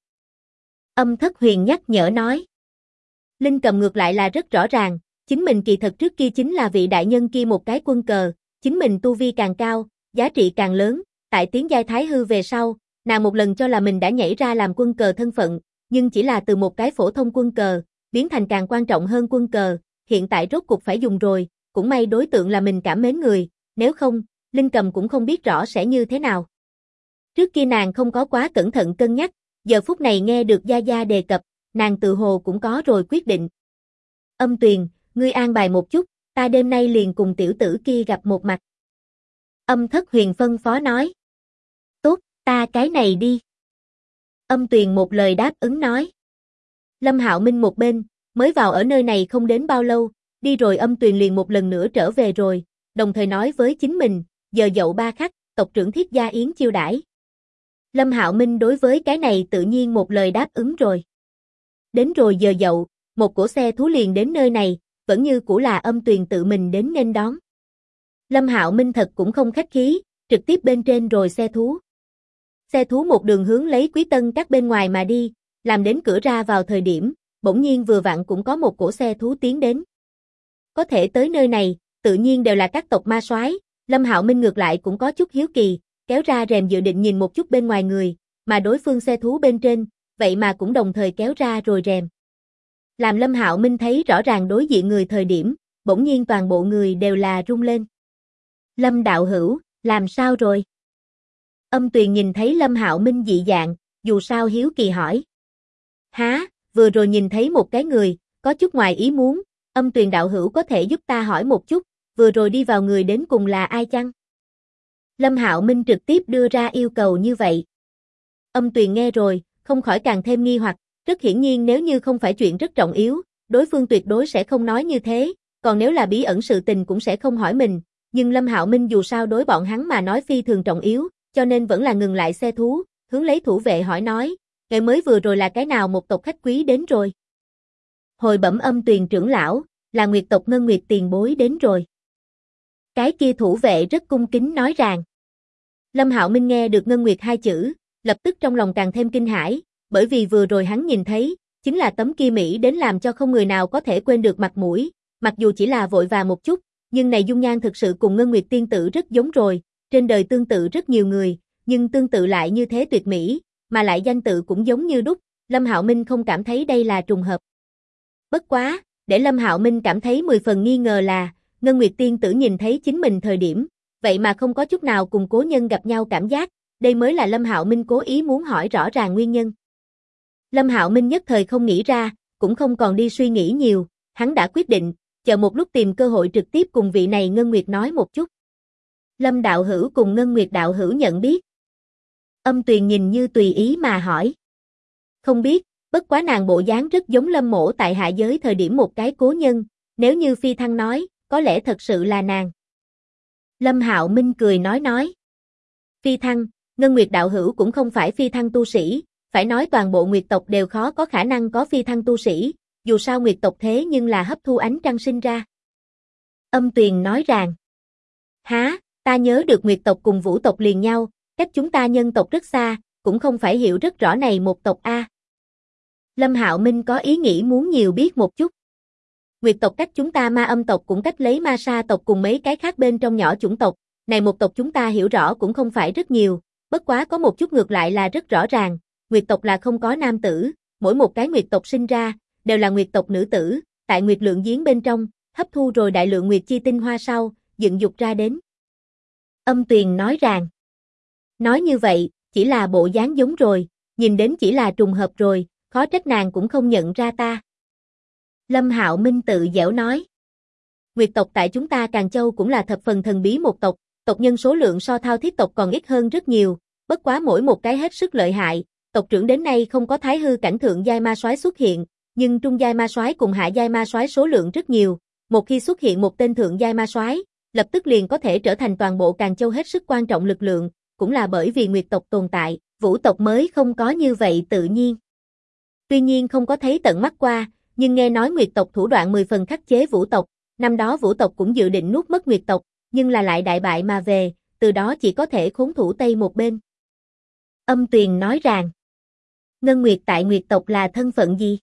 Âm Thất Huyền nhắc nhở nói. Linh Cầm ngược lại là rất rõ ràng, chính mình kỳ thật trước kia chính là vị đại nhân kia một cái quân cờ, chính mình tu vi càng cao, giá trị càng lớn, tại tiến giai thái hư về sau, nàng một lần cho là mình đã nhảy ra làm quân cờ thân phận, nhưng chỉ là từ một cái phổ thông quân cờ, biến thành càng quan trọng hơn quân cờ, hiện tại rốt cuộc phải dùng rồi, cũng may đối tượng là mình cảm mến người, nếu không, Linh Cầm cũng không biết rõ sẽ như thế nào. Trước kia nàng không có quá cẩn thận cân nhắc, giờ phút này nghe được Gia Gia đề cập, nàng tự hồ cũng có rồi quyết định. Âm Tuyền, ngươi an bài một chút, ta đêm nay liền cùng tiểu tử kia gặp một mặt. Âm Thất Huyền phân phó nói. Tốt, ta cái này đi. Âm Tuyền một lời đáp ứng nói. Lâm Hạo Minh một bên, mới vào ở nơi này không đến bao lâu, đi rồi Âm Tuyền liền một lần nữa trở về rồi, đồng thời nói với chính mình, giờ dậu 3 khắc, tộc trưởng Thiết Gia Yến chiêu đãi. Lâm Hạo Minh đối với cái này tự nhiên một lời đáp ứng rồi. Đến rồi giờ dậu, một cỗ xe thú liền đến nơi này, vẫn như cũ là Âm Tuyền tự mình đến nghênh đón. Lâm Hạo Minh thật cũng không khách khí, trực tiếp bên trên rồi xe thú. Xe thú một đường hướng lấy Quý Tân các bên ngoài mà đi, làm đến cửa ra vào thời điểm, bỗng nhiên vừa vặn cũng có một cỗ xe thú tiến đến. Có thể tới nơi này, tự nhiên đều là các tộc ma soái, Lâm Hạo Minh ngược lại cũng có chút hiếu kỳ, kéo ra rèm dự định nhìn một chút bên ngoài người, mà đối phương xe thú bên trên, vậy mà cũng đồng thời kéo ra rồi rèm. Làm Lâm Hạo Minh thấy rõ ràng đối diện người thời điểm, bỗng nhiên toàn bộ người đều là rung lên. Lâm đạo hữu, làm sao rồi? Âm Tuyền nhìn thấy Lâm Hạo Minh dị dạng, dù sao hiếu kỳ hỏi. Há, vừa rồi nhìn thấy một cái người, có chút ngoài ý muốn, Âm Tuyền đạo hữu có thể giúp ta hỏi một chút, vừa rồi đi vào người đến cùng là ai chăng? Lâm Hạo Minh trực tiếp đưa ra yêu cầu như vậy. Âm Tuyền nghe rồi, không khỏi càng thêm nghi hoặc, rất hiển nhiên nếu như không phải chuyện rất trọng yếu, đối phương tuyệt đối sẽ không nói như thế, còn nếu là bí ẩn sự tình cũng sẽ không hỏi mình, nhưng Lâm Hạo Minh dù sao đối bọn hắn mà nói phi thường trọng yếu, cho nên vẫn là ngừng lại xe thú, hướng lấy thủ vệ hỏi nói, ngày mới vừa rồi là cái nào một tộc khách quý đến rồi? Hồi bẩm Âm Tuyền trưởng lão, là Nguyệt tộc Ngân Nguyệt tiền bối đến rồi. Cái kia thủ vệ rất cung kính nói rằng. Lâm Hạo Minh nghe được Ngân Nguyệt hai chữ, lập tức trong lòng càng thêm kinh hãi, bởi vì vừa rồi hắn nhìn thấy, chính là tấm kia Mỹ đến làm cho không người nào có thể quên được mặt mũi, mặc dù chỉ là vội vàng một chút, nhưng này dung nhan thực sự cùng Ngân Nguyệt tiên tử rất giống rồi, trên đời tương tự rất nhiều người, nhưng tương tự lại như thế tuyệt mỹ, mà lại danh tự cũng giống như đúc, Lâm Hạo Minh không cảm thấy đây là trùng hợp. Bất quá, để Lâm Hạo Minh cảm thấy 10 phần nghi ngờ là, Ngân Nguyệt tiên tử nhìn thấy chính mình thời điểm, vậy mà không có chút nào cùng cố nhân gặp nhau cảm giác, đây mới là Lâm Hạo Minh cố ý muốn hỏi rõ ràng nguyên nhân. Lâm Hạo Minh nhất thời không nghĩ ra, cũng không còn đi suy nghĩ nhiều, hắn đã quyết định, chờ một lúc tìm cơ hội trực tiếp cùng vị này Ngân Nguyệt nói một chút. Lâm đạo hữu cùng Ngân Nguyệt đạo hữu nhận biết. Âm Tuyền nhìn như tùy ý mà hỏi. Không biết, bất quá nàng bộ dáng rất giống Lâm mỗ tại hạ giới thời điểm một cái cố nhân, nếu như Phi Thăng nói, có lẽ thật sự là nàng. Lâm Hạo Minh cười nói. Phi Thăng, Ngân Nguyệt đạo hữu cũng không phải Phi Thăng tu sĩ, phải nói toàn bộ Nguyệt tộc đều khó có khả năng có Phi Thăng tu sĩ, dù sao Nguyệt tộc thế nhưng là hấp thu ánh trăng sinh ra. Âm Tuyền nói rằng. Há, ta nhớ được Nguyệt tộc cùng Vũ tộc liền nhau, cách chúng ta nhân tộc rất xa, cũng không phải hiểu rất rõ này một tộc a. Lâm Hạo Minh có ý nghĩ muốn nhiều biết một chút. Nguyệt tộc cách chúng ta Ma Âm tộc cũng cách lấy Ma Sa tộc cùng mấy cái khác bên trong nhỏ chủng tộc, này một tộc chúng ta hiểu rõ cũng không phải rất nhiều, bất quá có một chút ngược lại là rất rõ ràng, Nguyệt tộc là không có nam tử, mỗi một cái Nguyệt tộc sinh ra, đều là Nguyệt tộc nữ tử, tại Nguyệt lượng giếng bên trong, hấp thu rồi đại lượng Nguyệt chi tinh hoa sau, dựng dục ra đến. Âm Tuyền nói rằng. Nói như vậy, chỉ là bộ dáng giống rồi, nhìn đến chỉ là trùng hợp rồi, khó trách nàng cũng không nhận ra ta. Lâm Hạo Minh tự giễu nói. Nguyệt tộc tại chúng ta Càn Châu cũng là thập phần thần bí một tộc, tộc nhân số lượng so Thao Thiết tộc còn ít hơn rất nhiều, bất quá mỗi một cái hết sức lợi hại, tộc trưởng đến nay không có thái hư cảnh thượng giai ma soái xuất hiện, nhưng trung giai ma soái cùng hạ giai ma soái số lượng rất nhiều, một khi xuất hiện một tên thượng giai ma soái, lập tức liền có thể trở thành toàn bộ Càn Châu hết sức quan trọng lực lượng, cũng là bởi vì Nguyệt tộc tồn tại, Vũ tộc mới không có như vậy tự nhiên. Tuy nhiên không có thấy tận mắt qua, nhưng nghe nói Nguyệt tộc thủ đoạn 10 phần khắc chế Vũ tộc, năm đó Vũ tộc cũng dự định nuốt mất Nguyệt tộc, nhưng là lại đại bại mà về, từ đó chỉ có thể khốn thủ Tây một bên. Âm Tuyền nói rằng. Ngân Nguyệt tại Nguyệt tộc là thân phận gì?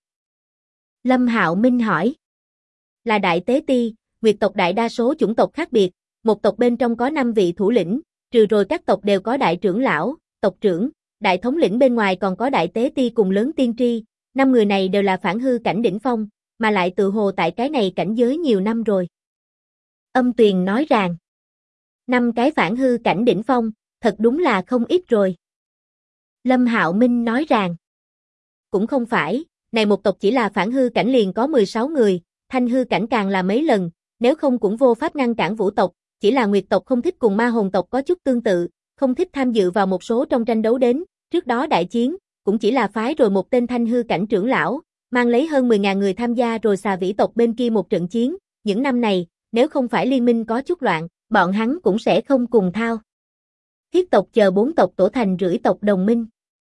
Lâm Hạo Minh hỏi. Là đại tế ti, Nguyệt tộc đại đa số chủng tộc khác biệt, một tộc bên trong có 5 vị thủ lĩnh, trừ rồi các tộc đều có đại trưởng lão, tộc trưởng, đại thống lĩnh bên ngoài còn có đại tế ti cùng lớn tiên tri, 5 người này đều là phản hư cảnh đỉnh phong, mà lại tự hồ tại cái này cảnh giới nhiều năm rồi. Âm Tuyền nói rằng. 5 cái phản hư cảnh đỉnh phong, thật đúng là không ít rồi. Lâm Hạo Minh nói rằng. Cũng không phải, này một tộc chỉ là phản hư cảnh liền có 16 người, thanh hư cảnh càng là mấy lần, nếu không cũng vô pháp ngăn cản Vũ tộc, chỉ là Nguyệt tộc không thích cùng Ma hồn tộc có chút tương tự, không thích tham dự vào một số trong tranh đấu đến, trước đó đại chiến, cũng chỉ là phái rồi một tên thanh hư cảnh trưởng lão, mang lấy hơn 10.000 người tham gia rồi xà vĩ tộc bên kia một trận chiến, những năm này, nếu không phải liên minh có chút loạn, bọn hắn cũng sẽ không cùng thao. Thiết tộc chờ 4 tộc tổ thành rưỡi tộc đồng minh.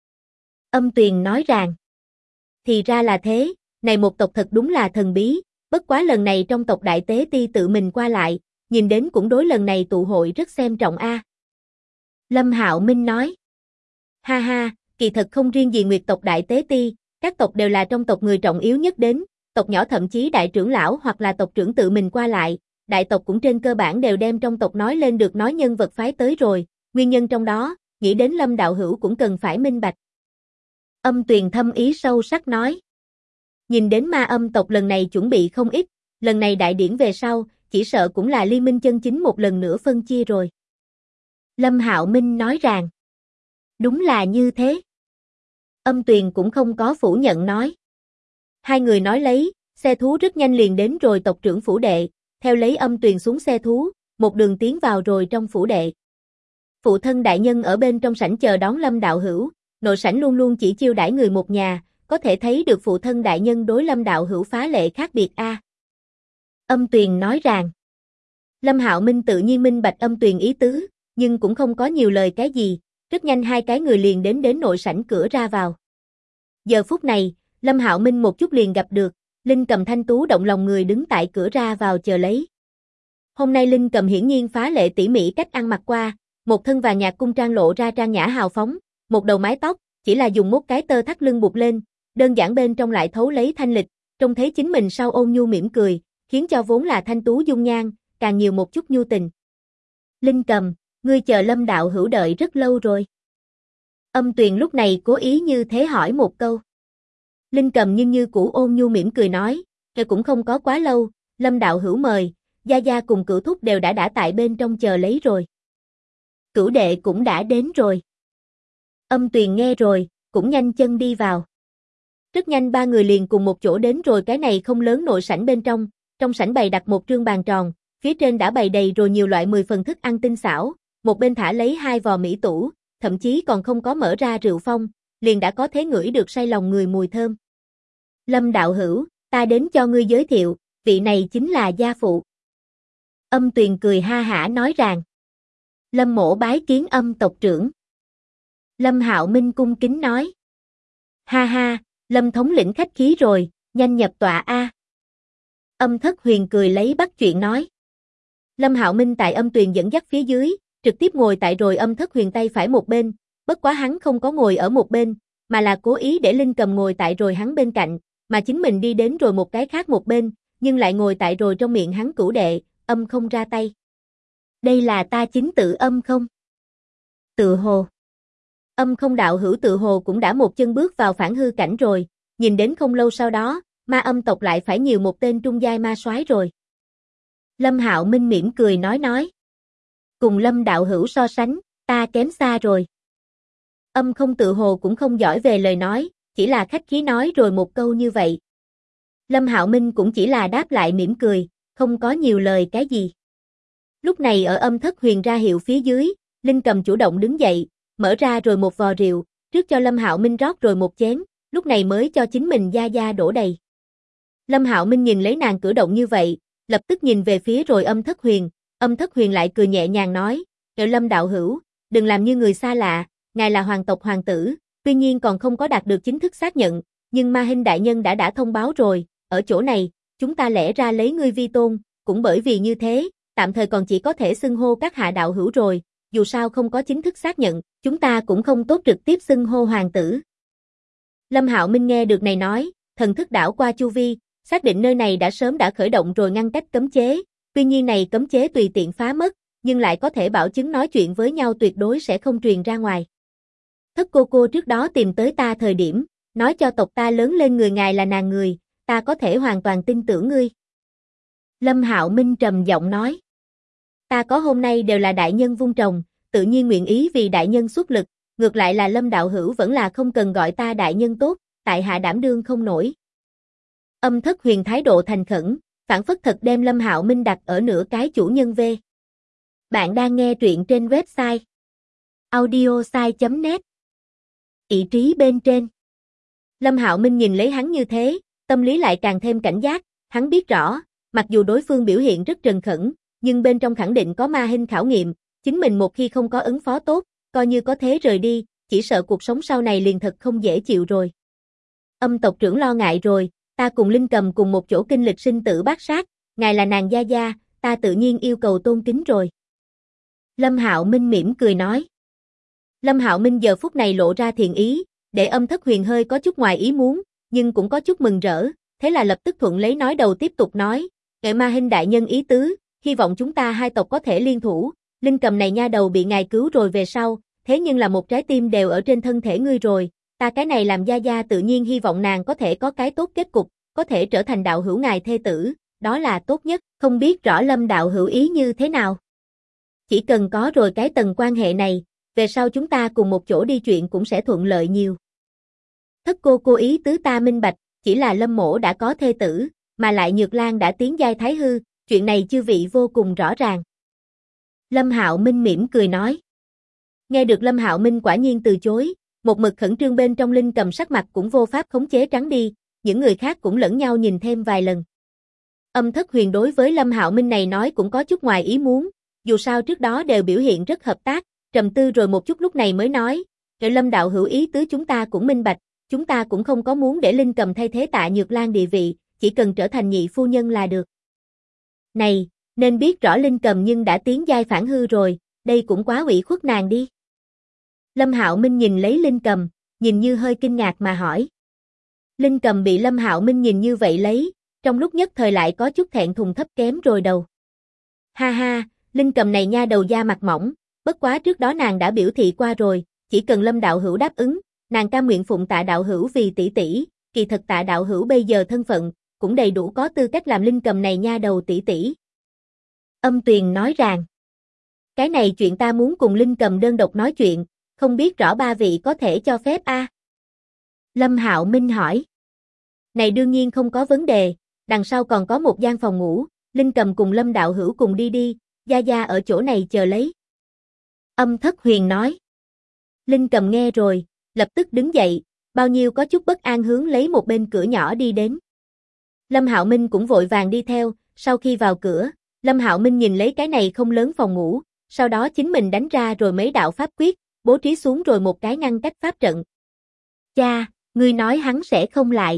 Âm Tuyền nói rằng. Thì ra là thế, này một tộc thật đúng là thần bí, bất quá lần này trong tộc đại tế ti tự mình qua lại, nhìn đến cũng đối lần này tụ hội rất xem trọng a. Lâm Hạo Minh nói. Ha ha, kỳ thật không riêng gì Nguyệt tộc đại tế ti, các tộc đều là trong tộc người trọng yếu nhất đến, tộc nhỏ thậm chí đại trưởng lão hoặc là tộc trưởng tự mình qua lại, đại tộc cũng trên cơ bản đều đem trong tộc nói lên được nói nhân vật phái tới rồi, nguyên nhân trong đó, nghĩ đến Lâm đạo hữu cũng cần phải minh bạch. Âm Tuyền thâm ý sâu sắc nói. Nhìn đến Ma Âm tộc lần này chuẩn bị không ít, lần này đại điển về sau, chỉ sợ cũng là liên minh chân chính một lần nữa phân chia rồi. Lâm Hạo Minh nói rằng. Đúng là như thế. Âm Tuyền cũng không có phủ nhận nói. Hai người nói lấy, xe thú rất nhanh liền đến rồi tộc trưởng phủ đệ, theo lấy Âm Tuyền xuống xe thú, một đường tiến vào rồi trong phủ đệ. Phụ thân đại nhân ở bên trong sảnh chờ đón Lâm đạo hữu, nội sảnh luôn luôn chỉ chiêu đãi người một nhà, có thể thấy được phụ thân đại nhân đối Lâm đạo hữu phá lệ khác biệt a. Âm Tuyền nói rằng. Lâm Hạo Minh tự nhiên minh bạch Âm Tuyền ý tứ, nhưng cũng không có nhiều lời cái gì, rất nhanh hai cái người liền đến nội sảnh cửa ra vào. Giờ phút này, Lâm Hạo Minh một chút liền gặp được, Linh Cầm thanh tú động lòng người đứng tại cửa ra vào chờ lấy. Hôm nay Linh Cầm hiển nhiên phá lệ tỉ mỉ cách ăn mặc qua, một thân vàng nhạt cung trang lộ ra trang nhã hào phóng, một đầu mái tóc, chỉ là dùng một cái tơ thắt lưng buộc lên, đơn giản bên trong lại thấu lấy thanh lịch, trông thấy chính mình sau ôn nhu mỉm cười, khiến cho vốn là thanh tú dung nhan, càng nhiều một chút nhu tình. Linh Cầm, ngươi chờ Lâm đạo hữu đợi rất lâu rồi. Âm Tuyền lúc này cố ý như thế hỏi một câu. Linh Cầm nhưng như cũ ôn nhu mỉm cười nói, cũng không có quá lâu, Lâm đạo hữu mời, gia gia cùng Cửu thúc đều đã tại bên trong chờ lấy rồi. Cửu đệ cũng đã đến rồi. Âm Tuyền nghe rồi, cũng nhanh chân đi vào. Rất nhanh ba người liền cùng một chỗ đến rồi cái này không lớn nội sảnh bên trong sảnh bày đặt một trương bàn tròn, phía trên đã bày đầy rồi nhiều loại 10 phần thức ăn tinh xảo, một bên thả lấy 2 vò mỹ tủ, thậm chí còn không có mở ra rượu phong, liền đã có thể ngửi được say lòng người mùi thơm. Lâm đạo hữu, ta đến cho ngươi giới thiệu, vị này chính là gia phụ. Âm Tuyền cười ha hả nói rằng. Lâm mỗ bái kiến Âm tộc trưởng. Lâm Hạo Minh cung kính nói. Ha ha, Lâm thống lĩnh khách khí rồi, nhanh nhập tọa a. Âm Thất Huyền cười lấy bắt chuyện nói. Lâm Hạo Minh tại Âm Tuyền dẫn dắt phía dưới, trực tiếp ngồi tại rồi Âm Thất Huyền tay phải một bên, bất quá hắn không có ngồi ở một bên, mà là cố ý để Linh Cầm ngồi tại rồi hắn bên cạnh, mà chính mình đi đến rồi một cái khác một bên, nhưng lại ngồi tại rồi trong miệng hắn Cửu đệ, Âm không ra tay. Đây là ta chính tự Âm không? Tự hồ. Âm không đạo hữu tự hồ cũng đã một chân bước vào phản hư cảnh rồi, nhìn đến không lâu sau đó, ma âm tộc lại phải nhiều một tên trung giai ma soái rồi. Lâm Hạo Minh mỉm cười nói. Cùng Lâm đạo hữu so sánh, ta kém xa rồi. Âm không tự hồ cũng không giỏi về lời nói, chỉ là khách khí nói rồi một câu như vậy. Lâm Hạo Minh cũng chỉ là đáp lại mỉm cười, không có nhiều lời cái gì. Lúc này ở Âm Thất Huyền ra hiệu phía dưới, Linh Cầm chủ động đứng dậy, mở ra rồi một vò rượu, trước cho Lâm Hạo Minh rót rồi một chén, lúc này mới cho chính mình gia đổ đầy. Lâm Hạo Minh nhìn lấy nàng cử động như vậy, lập tức nhìn về phía rồi Âm Thất Huyền lại cười nhẹ nhàng nói, Lâm đạo hữu, đừng làm như người xa lạ, ngài là hoàng tộc hoàng tử, tuy nhiên còn không có đạt được chính thức xác nhận, nhưng Ma Hinh đại nhân đã thông báo rồi, ở chỗ này, chúng ta lẽ ra lấy ngươi vi tôn, cũng bởi vì như thế, tạm thời còn chỉ có thể xưng hô các hạ đạo hữu rồi, dù sao không có chính thức xác nhận, chúng ta cũng không tốt trực tiếp xưng hô hoàng tử. Lâm Hạo Minh nghe được này nói, thần thức đảo qua chu vi, xác định nơi này đã sớm khởi động rồi ngăn cách cấm chế, tuy nhiên này cấm chế tùy tiện phá mất, nhưng lại có thể bảo chứng nói chuyện với nhau tuyệt đối sẽ không truyền ra ngoài. Thất cô trước đó tìm tới ta thời điểm, nói cho tộc ta lớn lên người ngài là nàng người, ta có thể hoàn toàn tin tưởng ngươi. Lâm Hạo Minh trầm giọng nói. Ta có hôm nay đều là đại nhân vun trồng, tự nhiên nguyện ý vì đại nhân xuất lực, ngược lại là Lâm đạo hữu vẫn là không cần gọi ta đại nhân tốt, tại hạ đảm đương không nổi. Âm Thất Huyền thái độ thành khẩn, phảng phất thật đem Lâm Hạo Minh đặt ở nửa cái chủ nhân V. Bạn đang nghe truyện trên website audiosai.net. Ý trí bên trên. Lâm Hạo Minh nhìn lấy hắn như thế, tâm lý lại càng thêm cảnh giác, hắn biết rõ, mặc dù đối phương biểu hiện rất trần khẩn, nhưng bên trong khẳng định có Ma Hinh khảo nghiệm, chính mình một khi không có ứng phó tốt, coi như có thế rời đi, chỉ sợ cuộc sống sau này liền thật không dễ chịu rồi. Âm tộc trưởng lo ngại rồi, ta cùng Linh Cầm cùng một chỗ kinh lịch sinh tử bát sát, ngài là nàng gia, ta tự nhiên yêu cầu tôn kính rồi. Lâm Hạo Minh mỉm cười nói. Lâm Hạo Minh giờ phút này lộ ra thiện ý, để Âm Thất Huyền hơi có chút ngoài ý muốn, nhưng cũng có chút mừng rỡ, thế là lập tức thuận lấy nói đầu tiếp tục nói, ngài Ma Hinh đại nhân ý tứ, hy vọng chúng ta hai tộc có thể liên thủ, Linh Cầm này nha đầu bị ngài cứu rồi về sau, thế nhưng là một trái tim đều ở trên thân thể ngươi rồi, ta cái này làm gia tự nhiên hy vọng nàng có thể có cái tốt kết cục, có thể trở thành đạo hữu ngài thê tử, đó là tốt nhất, không biết rõ Lâm đạo hữu ý như thế nào. Chỉ cần có rồi cái tầng quan hệ này, về sau chúng ta cùng một chỗ đi chuyện cũng sẽ thuận lợi nhiều. Thất cô ý tứ ta minh bạch, chỉ là Lâm mỗ đã có thê tử, mà lại Nhược Lan đã tiến giai thái hư, chuyện này chư vị vô cùng rõ ràng. Lâm Hạo Minh mỉm cười nói. Nghe được Lâm Hạo Minh quả nhiên từ chối, một mực khẩn trương bên trong Linh Cầm sắc mặt cũng vô pháp khống chế trắng đi, những người khác cũng lẫn nhau nhìn thêm vài lần. Âm Thất Huyền đối với Lâm Hạo Minh này nói cũng có chút ngoài ý muốn, dù sao trước đó đều biểu hiện rất hợp tác, trầm tư rồi một chút lúc này mới nói, Lâm đạo hữu ý tứ chúng ta cũng minh bạch, chúng ta cũng không có muốn để Linh Cầm thay thế Tạ Nhược Lan địa vị, chỉ cần trở thành nhị phu nhân là được. Này, Nên biết rõ Linh Cầm nhưng đã tiến giai phản hư rồi, đây cũng quá ủy khuất nàng đi. Lâm Hạo Minh nhìn lấy Linh Cầm, nhìn như hơi kinh ngạc mà hỏi. Linh Cầm bị Lâm Hạo Minh nhìn như vậy lấy, trong lúc nhất thời lại có chút thẹn thùng thấp kém rồi đầu. Ha ha, Linh Cầm này nha đầu da mặt mỏng, bất quá trước đó nàng đã biểu thị qua rồi, chỉ cần Lâm đạo hữu đáp ứng, nàng cam nguyện phụng Tạ đạo hữu vì tỷ tỷ, kỳ thật Tạ đạo hữu bây giờ thân phận, cũng đầy đủ có tư cách làm Linh Cầm này nha đầu tỷ tỷ. Âm Tuyền nói rằng, cái này chuyện ta muốn cùng Linh Cầm đơn độc nói chuyện, không biết rõ ba vị có thể cho phép a? Lâm Hạo Minh hỏi. Này đương nhiên không có vấn đề, đằng sau còn có một gian phòng ngủ, Linh Cầm cùng Lâm đạo hữu cùng đi đi, gia gia ở chỗ này chờ lấy. Âm Thất Huyền nói. Linh Cầm nghe rồi, lập tức đứng dậy, bao nhiêu có chút bất an hướng lấy một bên cửa nhỏ đi đến. Lâm Hạo Minh cũng vội vàng đi theo, sau khi vào cửa, Lâm Hạo Minh nhìn lấy cái này không lớn phòng ngủ, sau đó chính mình đánh ra rồi mấy đạo pháp quyết, bố trí xuống rồi một cái ngăn cách pháp trận. Cha, ngươi nói hắn sẽ không lại.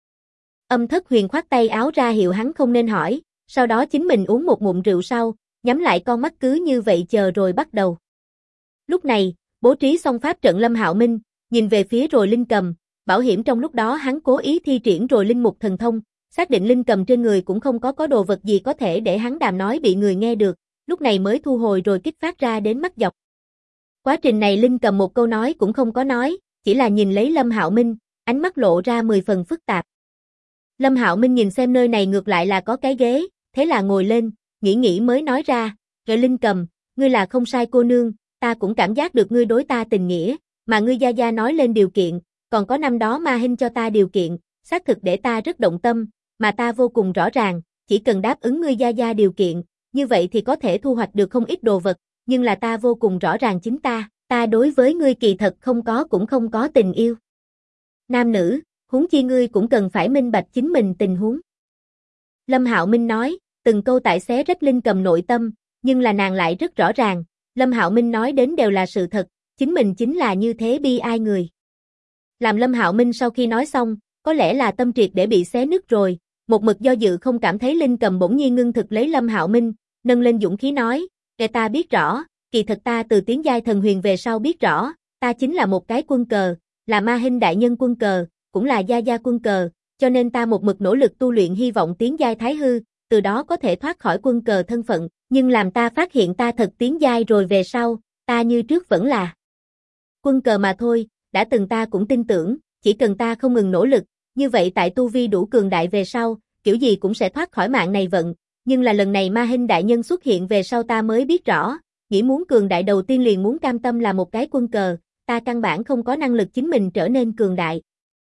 Âm Thất Huyền khoát tay áo ra hiệu hắn không nên hỏi, sau đó chính mình uống một ngụm rượu sau, nhắm lại con mắt cứ như vậy chờ rồi bắt đầu. Lúc này, bố trí xong pháp trận Lâm Hạo Minh, nhìn về phía rồi Linh Cầm, bảo hiểm trong lúc đó hắn cố ý thi triển rồi linh mục thần thông, xác định Linh Cầm trên người cũng không có đồ vật gì có thể để hắn đàm nói bị người nghe được, lúc này mới thu hồi rồi kích phát ra đến mắt dọc. Quá trình này Linh Cầm một câu nói cũng không có nói, chỉ là nhìn lấy Lâm Hạo Minh, ánh mắt lộ ra 10 phần phức tạp. Lâm Hạo Minh nhìn xem nơi này ngược lại là có cái ghế, thế là ngồi lên, nghĩ mới nói ra, "Rồi Linh Cầm, ngươi là không sai cô nương, ta cũng cảm giác được ngươi đối ta tình nghĩa, mà ngươi gia gia nói lên điều kiện, còn có năm đó Ma Hinh cho ta điều kiện, xác thực để ta rất động tâm, mà ta vô cùng rõ ràng, chỉ cần đáp ứng ngươi gia gia điều kiện, như vậy thì có thể thu hoạch được không ít đồ vật, nhưng là ta vô cùng rõ ràng chính ta đối với ngươi kỳ thật cũng không có tình yêu. Nam nữ, huống chi ngươi cũng cần phải minh bạch chính mình tình huống." Lâm Hạo Minh nói, từng câu tại xé rách Linh Cầm nội tâm, nhưng là nàng lại rất rõ ràng, Lâm Hạo Minh nói đến đều là sự thật, chính mình chính là như thế bi ai người. Làm Lâm Hạo Minh sau khi nói xong, có lẽ là tâm triệt để bị xé nứt rồi, một mực do dự không cảm thấy Linh Cầm bỗng nhiên ngưng thực lấy Lâm Hạo Minh, nâng lên dũng khí nói, "Kể ta biết rõ, kỳ thật ta từ tiến giai thần huyền về sau biết rõ, ta chính là một cái quân cờ, là Ma Hinh đại nhân quân cờ, cũng là gia gia quân cờ, cho nên ta một mực nỗ lực tu luyện hy vọng tiến giai thái hư, từ đó có thể thoát khỏi quân cờ thân phận, nhưng làm ta phát hiện ta thật tiến giai rồi về sau, ta như trước vẫn là quân cờ mà thôi, đã từng ta cũng tin tưởng, chỉ cần ta không ngừng nỗ lực, như vậy tại tu vi đủ cường đại về sau, kiểu gì cũng sẽ thoát khỏi mạng này vận, nhưng là lần này Ma Hinh đại nhân xuất hiện về sau ta mới biết rõ, nghĩ muốn cường đại đầu tiên liền muốn cam tâm là một cái quân cờ, ta căn bản không có năng lực chính mình trở nên cường đại."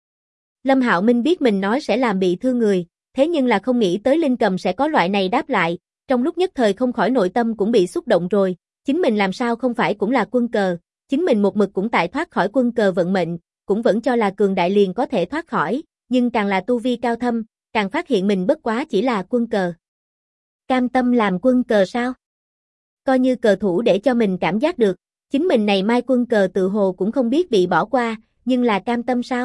Lâm Hạo Minh biết mình nói sẽ làm bị thương người, thế nhưng là không nghĩ tới Linh Cầm sẽ có loại này đáp lại, trong lúc nhất thời không khỏi nội tâm cũng bị xúc động rồi, chính mình làm sao không phải cũng là quân cờ, chính mình một mực cũng tại thoát khỏi quân cờ vận mệnh, cũng vẫn cho là cường đại liền có thể thoát khỏi, nhưng càng là tu vi cao thâm, càng phát hiện mình bất quá chỉ là quân cờ. Cam tâm làm quân cờ sao? Coi như cờ thủ để cho mình cảm giác được, chính mình này mai quân cờ tự hồ cũng không biết bị bỏ qua, nhưng là cam tâm sao?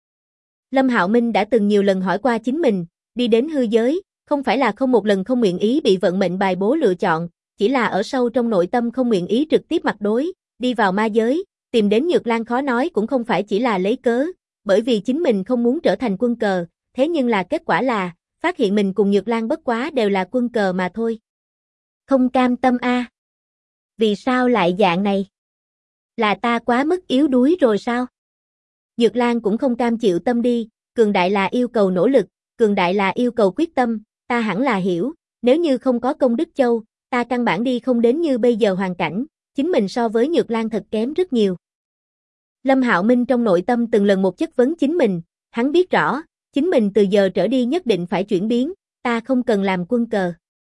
Lâm Hạo Minh đã từng nhiều lần hỏi qua chính mình, đi đến hư giới, không phải là không một lần không nguyện ý bị vận mệnh bài bố lựa chọn, chỉ là ở sâu trong nội tâm không nguyện ý trực tiếp mặt đối, đi vào ma giới, tìm đến Nhược Lan khó nói cũng không phải chỉ là lấy cớ, bởi vì chính mình không muốn trở thành quân cờ, thế nhưng là kết quả là, phát hiện mình cùng Nhược Lan bất quá đều là quân cờ mà thôi. Không cam tâm a. Vì sao lại dạng này? Là ta quá mức yếu đuối rồi sao? Nhược Lan cũng không cam chịu tâm đi, cường đại là yêu cầu nỗ lực, cường đại là yêu cầu quyết tâm, ta hẳn là hiểu, nếu như không có công đức châu, ta căn bản đi không đến như bây giờ hoàn cảnh, chính mình so với Nhược Lan thật kém rất nhiều. Lâm Hạo Minh trong nội tâm từng lần một chất vấn chính mình, hắn biết rõ, chính mình từ giờ trở đi nhất định phải chuyển biến, ta không cần làm quân cờ.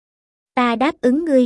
Ta đáp ứng ngươi.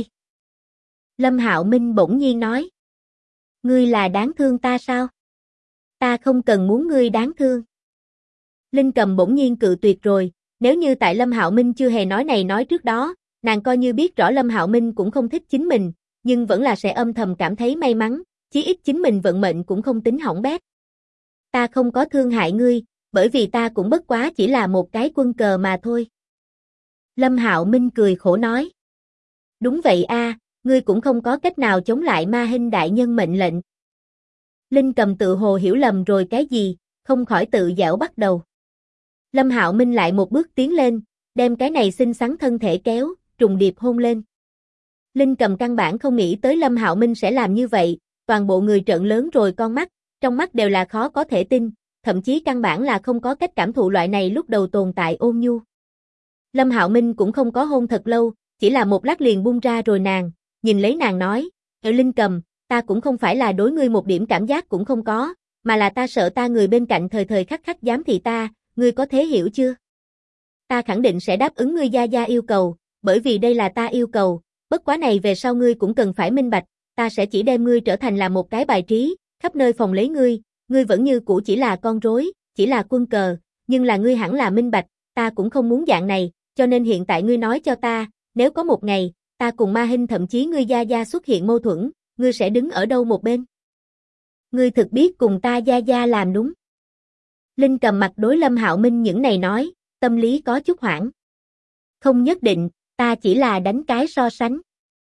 Lâm Hạo Minh bỗng nhiên nói. Ngươi là đáng thương ta sao? Ta không cần muốn ngươi đáng thương. Linh Cầm bỗng nhiên cự tuyệt rồi, nếu như tại Lâm Hạo Minh chưa hề nói này nói trước đó, nàng coi như biết rõ Lâm Hạo Minh cũng không thích chính mình, nhưng vẫn là sẽ âm thầm cảm thấy may mắn, chí ít chính mình vận mệnh cũng không tính hỏng bét. Ta không có thương hại ngươi, bởi vì ta cũng bất quá chỉ là một cái quân cờ mà thôi. Lâm Hạo Minh cười khổ nói. Đúng vậy a, ngươi cũng không có cách nào chống lại Ma Hinh đại nhân mệnh lệnh. Linh Cầm tự hồ hiểu lầm rồi cái gì, không khỏi tự giễu bắt đầu. Lâm Hạo Minh lại một bước tiến lên, đem cái này xinh xắn thân thể kéo, trùng điệp hôn lên. Linh Cầm căn bản không nghĩ tới Lâm Hạo Minh sẽ làm như vậy, toàn bộ người trợn lớn rồi con mắt, trong mắt đều là khó có thể tin, thậm chí căn bản là không có cách cảm thụ loại này lúc đầu tồn tại ôn nhu. Lâm Hạo Minh cũng không có hôn thật lâu, chỉ là một lát liền buông ra rồi nàng, nhìn lấy nàng nói, Linh Cầm, ta cũng không phải là đối ngươi một điểm cảm giác cũng không có, mà là ta sợ ta người bên cạnh thời thời khắc khắc giám thị ta, ngươi có thể hiểu chưa? Ta khẳng định sẽ đáp ứng ngươi gia gia yêu cầu, bởi vì đây là ta yêu cầu, bất quá này về sau ngươi cũng cần phải minh bạch, ta sẽ chỉ đem ngươi trở thành là một cái bài trí, khắp nơi phòng lấy ngươi vẫn như cũ chỉ là con rối, chỉ là quân cờ, nhưng là ngươi hẳn là minh bạch, ta cũng không muốn dạng này, cho nên hiện tại ngươi nói cho ta, nếu có một ngày, ta cùng Ma Hinh thậm chí ngươi gia gia xuất hiện mâu thuẫn, ngươi sẽ đứng ở đâu một bên? Ngươi thực biết cùng ta gia gia làm đúng. Linh Cầm mặt đối Lâm Hạo Minh những này nói, tâm lý có chút hoảng. Không nhất định, ta chỉ là đánh cái so sánh.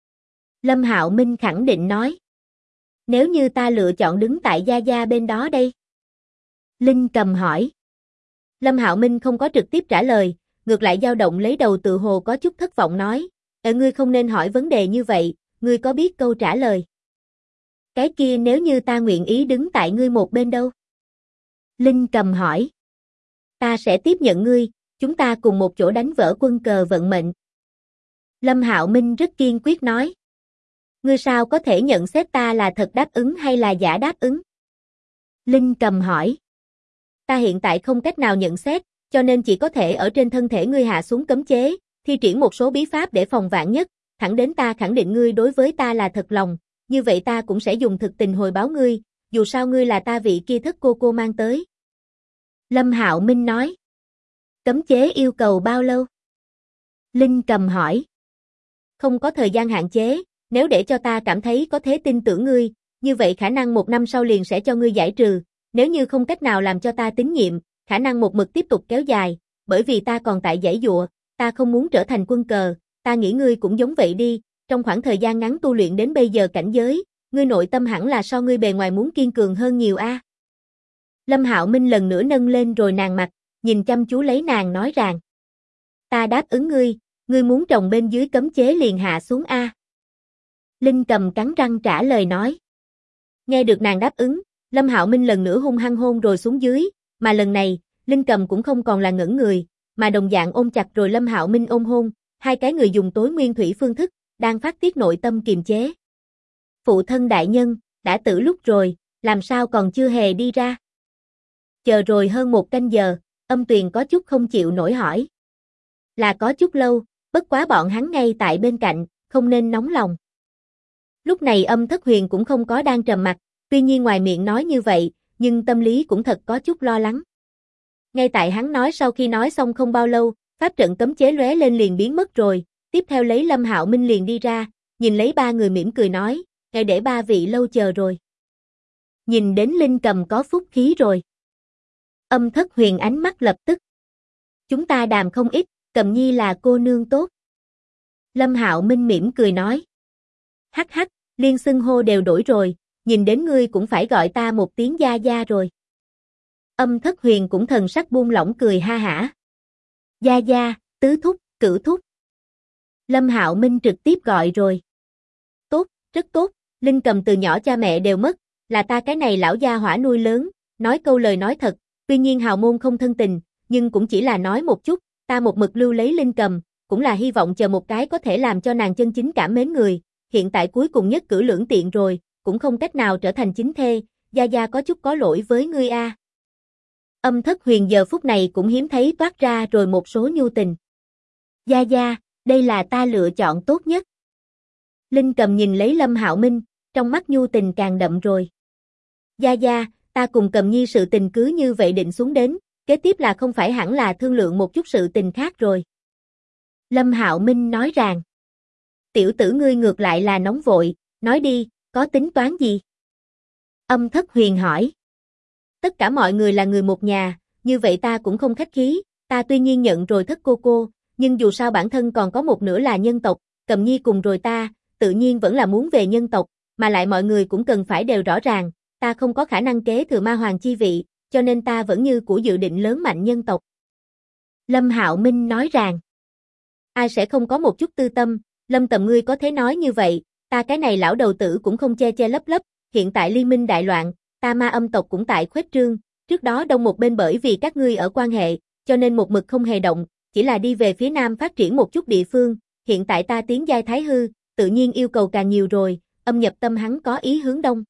Lâm Hạo Minh khẳng định nói. Nếu như ta lựa chọn đứng tại gia gia bên đó đây? Linh Cầm hỏi. Lâm Hạo Minh không có trực tiếp trả lời, ngược lại dao động lấy đầu tự hồ có chút thất vọng nói, ngươi không nên hỏi vấn đề như vậy, ngươi có biết câu trả lời. Cái kia nếu như ta nguyện ý đứng tại ngươi một bên đâu? Linh Cầm hỏi. Ta sẽ tiếp nhận ngươi, chúng ta cùng một chỗ đánh vỡ quân cờ vận mệnh. Lâm Hạo Minh rất kiên quyết nói. Ngươi sao có thể nhận xét ta là thật đáp ứng hay là giả đáp ứng? Linh Cầm hỏi. Ta hiện tại không cách nào nhận xét, cho nên chỉ có thể ở trên thân thể ngươi hạ xuống cấm chế, thi triển một số bí pháp để phòng vạn nhất, thẳng đến ta khẳng định ngươi đối với ta là thật lòng, như vậy ta cũng sẽ dùng thực tình hồi báo ngươi, dù sao ngươi là ta vị kia thất cô mang tới. Lâm Hạo Minh nói. Cấm chế yêu cầu bao lâu? Linh Cầm hỏi. Không có thời gian hạn chế, nếu để cho ta cảm thấy có thể tin tưởng ngươi, như vậy khả năng 1 năm sau liền sẽ cho ngươi giải trừ, nếu như không cách nào làm cho ta tín nhiệm, khả năng một mực tiếp tục kéo dài, bởi vì ta còn tại giãy giụa, ta không muốn trở thành quân cờ, ta nghĩ ngươi cũng giống vậy đi, trong khoảng thời gian ngắn tu luyện đến bây giờ cảnh giới, ngươi nội tâm hẳn là so ngươi bề ngoài muốn kiên cường hơn nhiều a. Lâm Hạo Minh lần nữa nâng lên rồi nàng mặt, nhìn chăm chú lấy nàng nói rằng, ta đáp ứng ngươi muốn trồng bên dưới cấm chế liền hạ xuống a. Linh Cầm cắn răng trả lời nói. Nghe được nàng đáp ứng, Lâm Hạo Minh lần nữa hung hăng hôn rồi xuống dưới, mà lần này, Linh Cầm cũng không còn là ngẩn người, mà đồng dạng ôm chặt rồi Lâm Hạo Minh ôm hôn, hai cái người dùng tối nguyên thủy phương thức, đang phát tiết nội tâm kiềm chế. Phụ thân đại nhân, đã tử lúc rồi, làm sao còn chưa hề đi ra? Chờ rồi hơn 1 canh giờ, Âm Tuyền có chút không chịu nổi hỏi. Là có chút lâu, bất quá bọn hắn ngay tại bên cạnh, không nên nóng lòng. Lúc này Âm Thất Huyền cũng không có đang trầm mặc, tuy nhiên ngoài miệng nói như vậy, nhưng tâm lý cũng thật có chút lo lắng. Ngay tại hắn nói sau khi nói xong không bao lâu, pháp trận cấm chế lóe lên liền biến mất rồi, tiếp theo lấy Lâm Hạo Minh liền đi ra, nhìn lấy ba người mỉm cười nói, để ba vị lâu chờ rồi. Nhìn đến Linh Cầm có phúc khí rồi. Âm Thất Huyền ánh mắt lập tức. Chúng ta đàm không ít, Cầm Nhi là cô nương tốt. Lâm Hạo Minh mỉm cười nói. Hắc hắc, liên xưng hô đều đổi rồi, nhìn đến ngươi cũng phải gọi ta một tiếng gia gia rồi. Âm Thất Huyền cũng thần sắc buông lỏng cười ha hả. Gia gia, tứ thúc, cửu thúc. Lâm Hạo Minh trực tiếp gọi rồi. Tốt, rất tốt, Linh Cầm từ nhỏ cha mẹ đều mất, là ta cái này lão gia hỏa nuôi lớn, nói câu lời nói thật, tuy nhiên hào môn không thân tình, nhưng cũng chỉ là nói một chút, ta một mực lưu lấy Linh Cầm, cũng là hy vọng chờ một cái có thể làm cho nàng chân chính cảm mến người, hiện tại cuối cùng nhất cử lưỡng tiện rồi, cũng không cách nào trở thành chính thê, gia gia có chút có lỗi với ngươi a. Âm Thất Huyền giờ phút này cũng hiếm thấy toát ra rồi một số nhu tình. Gia gia, đây là ta lựa chọn tốt nhất. Linh Cầm nhìn lấy Lâm Hạo Minh, trong mắt nhu tình càng đậm rồi. Gia gia, ta cùng Cầm Nhi sự tình cứ như vậy định xuống đến, kế tiếp là không phải hẳn là thương lượng một chút sự tình khác rồi. Lâm Hạo Minh nói rằng, tiểu tử ngươi ngược lại là nóng vội, nói đi, có tính toán gì? Âm Thất Huyền hỏi. Tất cả mọi người là người một nhà, như vậy ta cũng không khách khí, ta tuy nhiên nhận rồi thất cô, nhưng dù sao bản thân còn có một nửa là nhân tộc, Cầm Nhi cùng rồi ta, tự nhiên vẫn là muốn về nhân tộc, mà lại mọi người cũng cần phải đều rõ ràng, ta không có khả năng kế thừa ma hoàng chi vị, cho nên ta vẫn như cũ dự định lớn mạnh nhân tộc. Lâm Hạo Minh nói rằng, ai sẽ không có một chút tư tâm, Lâm Tầm ngươi có thế nói như vậy, ta cái này lão đầu tử cũng không che che lấp lấp, hiện tại liên minh đại loạn, ta ma âm tộc cũng tại khuếch trương, trước đó đông một bên bởi vì các ngươi ở quan hệ, cho nên một mực không hề động, chỉ là đi về phía nam phát triển một chút địa phương, hiện tại ta tiến giai thái hư, tự nhiên yêu cầu càng nhiều rồi, âm nhập tâm hắn có ý hướng đông.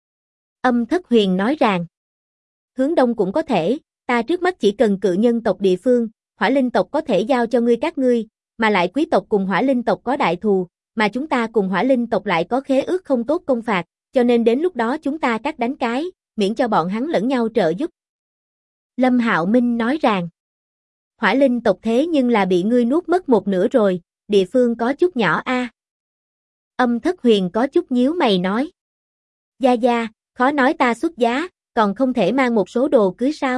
Âm Thất Huyền nói rằng, hướng đông cũng có thể, ta trước mắt chỉ cần cự nhân tộc địa phương, hỏa linh tộc có thể giao cho các ngươi, mà lại quý tộc cùng hỏa linh tộc có đại thù, mà chúng ta cùng hỏa linh tộc lại có khế ước không tốt công phạt, cho nên đến lúc đó chúng ta cắt đánh cái, miễn cho bọn hắn lẫn nhau trợ giúp. Lâm Hạo Minh nói rằng, hỏa linh tộc thế nhưng là bị ngươi nuốt mất một nửa rồi, địa phương có chút nhỏ a. Âm Thất Huyền có chút nhíu mày nói, Gia Gia, khó nói ta xuất giá, còn không thể mang một số đồ cưới sao?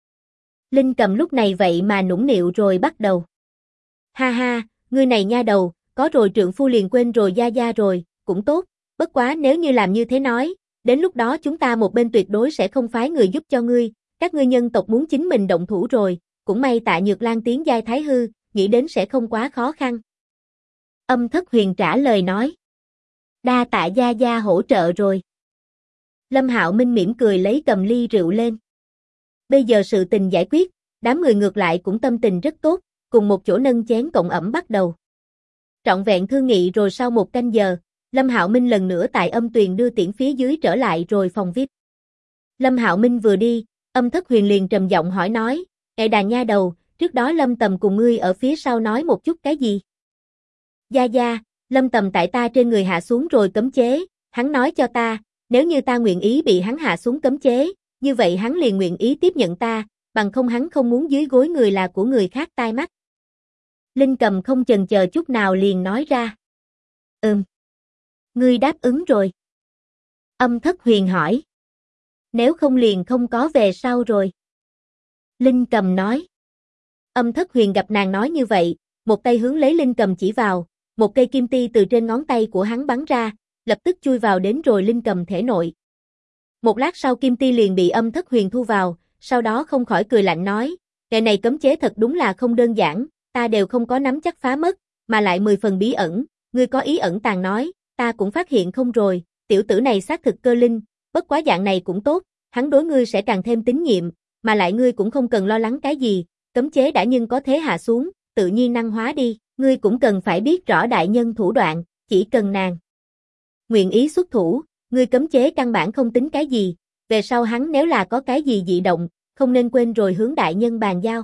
Linh Cầm lúc này vậy mà nũng nịu rồi bắt đầu. Ha ha, ngươi này nha đầu, có rồi trượng phu liền quên rồi Gia Gia rồi, cũng tốt, bất quá nếu như làm như thế nói, đến lúc đó chúng ta một bên tuyệt đối sẽ không phái người giúp cho ngươi, các ngươi nhân tộc muốn chính mình động thủ rồi, cũng may Tạ Nhược Lan tiến giai thái hư, nghĩ đến sẽ không quá khó khăn. Âm Thất Huyền trả lời nói, đa tạ Gia Gia hỗ trợ rồi. Lâm Hạo Minh mỉm cười lấy cầm ly rượu lên. Bây giờ sự tình giải quyết, đám người ngược lại cũng tâm tình rất tốt, cùng một chỗ nâng chén cộng ẩm bắt đầu. Trọn vẹn thương nghị rồi sau một canh giờ, Lâm Hạo Minh lần nữa tại âm tuyền đưa tiễn phía dưới trở lại rồi phòng VIP. Lâm Hạo Minh vừa đi, Âm Thất Huyền liền trầm giọng hỏi nói, Ê đàn nha đầu, trước đó Lâm Tầm cùng ngươi ở phía sau nói một chút cái gì? Gia Gia, Lâm Tầm tại ta trên người hạ xuống rồi cấm chế, hắn nói cho ta, nếu như ta nguyện ý bị hắn hạ xuống cấm chế, như vậy hắn liền nguyện ý tiếp nhận ta, bằng không hắn không muốn dưới gối người là của người khác tai mắt. Linh Cầm không chần chờ chút nào liền nói ra. Ngươi đáp ứng rồi. Âm Thất Huyền hỏi. Nếu không liền không có về sau rồi. Linh Cầm nói. Âm Thất Huyền gặp nàng nói như vậy, một tay hướng lấy Linh Cầm chỉ vào, một cây kim ti từ trên ngón tay của hắn bắn ra, lập tức chui vào đến rồi Linh Cầm thể nội. Một lát sau kim ti liền bị Âm Thất Huyền thu vào, sau đó không khỏi cười lạnh nói, cái này cấm chế thật đúng là không đơn giản, ta đều không có nắm chắc phá mất, mà lại 10 phần bí ẩn, ngươi có ý ẩn tàng nói, ta cũng phát hiện không rồi, tiểu tử này xác thực cơ linh, bất quá dạng này cũng tốt, hắn đối ngươi sẽ càng thêm tín nhiệm, mà lại ngươi cũng không cần lo lắng cái gì, cấm chế đã nhưng có thế hạ xuống, tự nhiên năng hóa đi, ngươi cũng cần phải biết rõ đại nhân thủ đoạn, chỉ cần nàng nguyện ý xuất thủ, ngươi cấm chế căn bản không tính cái gì, về sau hắn nếu là có cái gì dị động, không nên quên rồi hướng đại nhân bàn giao.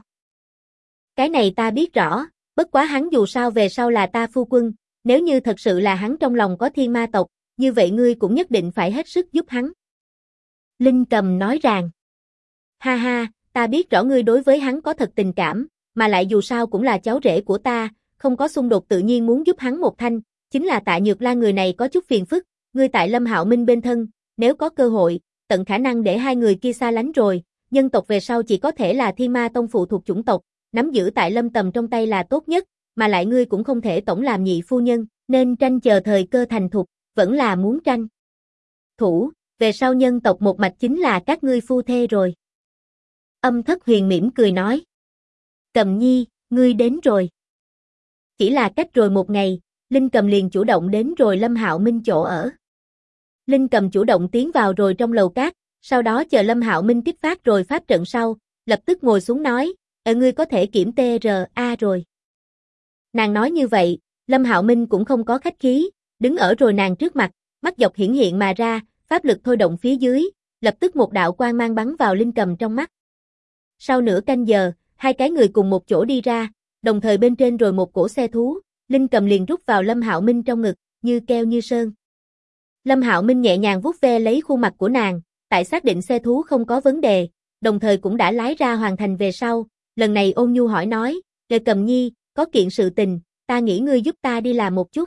Cái này ta biết rõ, bất quá hắn dù sao về sau là ta phu quân, nếu như thật sự là hắn trong lòng có thiên ma tộc, như vậy ngươi cũng nhất định phải hết sức giúp hắn. Linh Cầm nói rằng, ha ha, ta biết rõ ngươi đối với hắn có thật tình cảm, mà lại dù sao cũng là cháu rể của ta, không có xung đột tự nhiên muốn giúp hắn một thanh, chính là Tạ Nhược Lan người này có chút phiền phức, ngươi tại Lâm Hạo Minh bên thân, nếu có cơ hội, tận khả năng để hai người kia xa lánh rồi, nhân tộc về sau chỉ có thể là Thiên Ma Tông phụ thuộc chủng tộc, nắm giữ tại Lâm Tầm trong tay là tốt nhất, mà lại ngươi cũng không thể tổng làm nhị phu nhân, nên tranh chờ thời cơ thành thục, vẫn là muốn tranh thủ, về sau nhân tộc một mạch chính là các ngươi phu thê rồi. Âm Thất Huyền mỉm cười nói, Cầm Nhi, ngươi đến rồi. Chỉ là cách rồi một ngày, Linh Cầm liền chủ động đến rồi Lâm Hạo Minh chỗ ở. Linh Cầm chủ động tiến vào rồi trong lầu cát, sau đó chờ Lâm Hạo Minh kích phát rồi pháp trận sau, lập tức ngồi xuống nói, ngươi có thể kiểm TRA rồi. Nàng nói như vậy, Lâm Hạo Minh cũng không có khách khí, đứng ở rồi nàng trước mặt, mắt dọc hiển hiện mà ra, pháp lực thôi động phía dưới, lập tức một đạo quang mang bắn vào Linh Cầm trong mắt. Sau nửa canh giờ, hai cái người cùng một chỗ đi ra, đồng thời bên trên rồi một cỗ xe thú, Linh Cầm liền rút vào Lâm Hạo Minh trong ngực, như keo như sơn. Lâm Hạo Minh nhẹ nhàng vuốt ve lấy khuôn mặt của nàng, tại xác định xe thú không có vấn đề, đồng thời cũng đã lái ra hoàn thành về sau, lần này ôn nhu hỏi nói, Cầm Nhi, có kiện sự tình, ta nghĩ ngươi giúp ta đi làm một chút.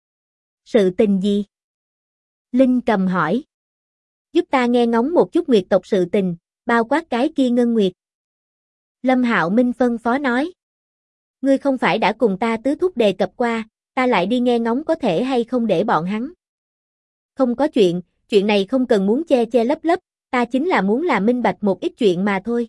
Sự tình gì? Linh Cầm hỏi. Giúp ta nghe ngóng một chút Nguyệt tộc sự tình, bao quát cái kia Ngân Nguyệt. Lâm Hạo Minh phân phó nói. Ngươi không phải đã cùng ta tứ thúc đề cập qua, Ta lại đi nghe ngóng có thể hay không để bọn hắn. Không có chuyện này không cần muốn che che lấp lấp, ta chính là muốn làm minh bạch một ít chuyện mà thôi.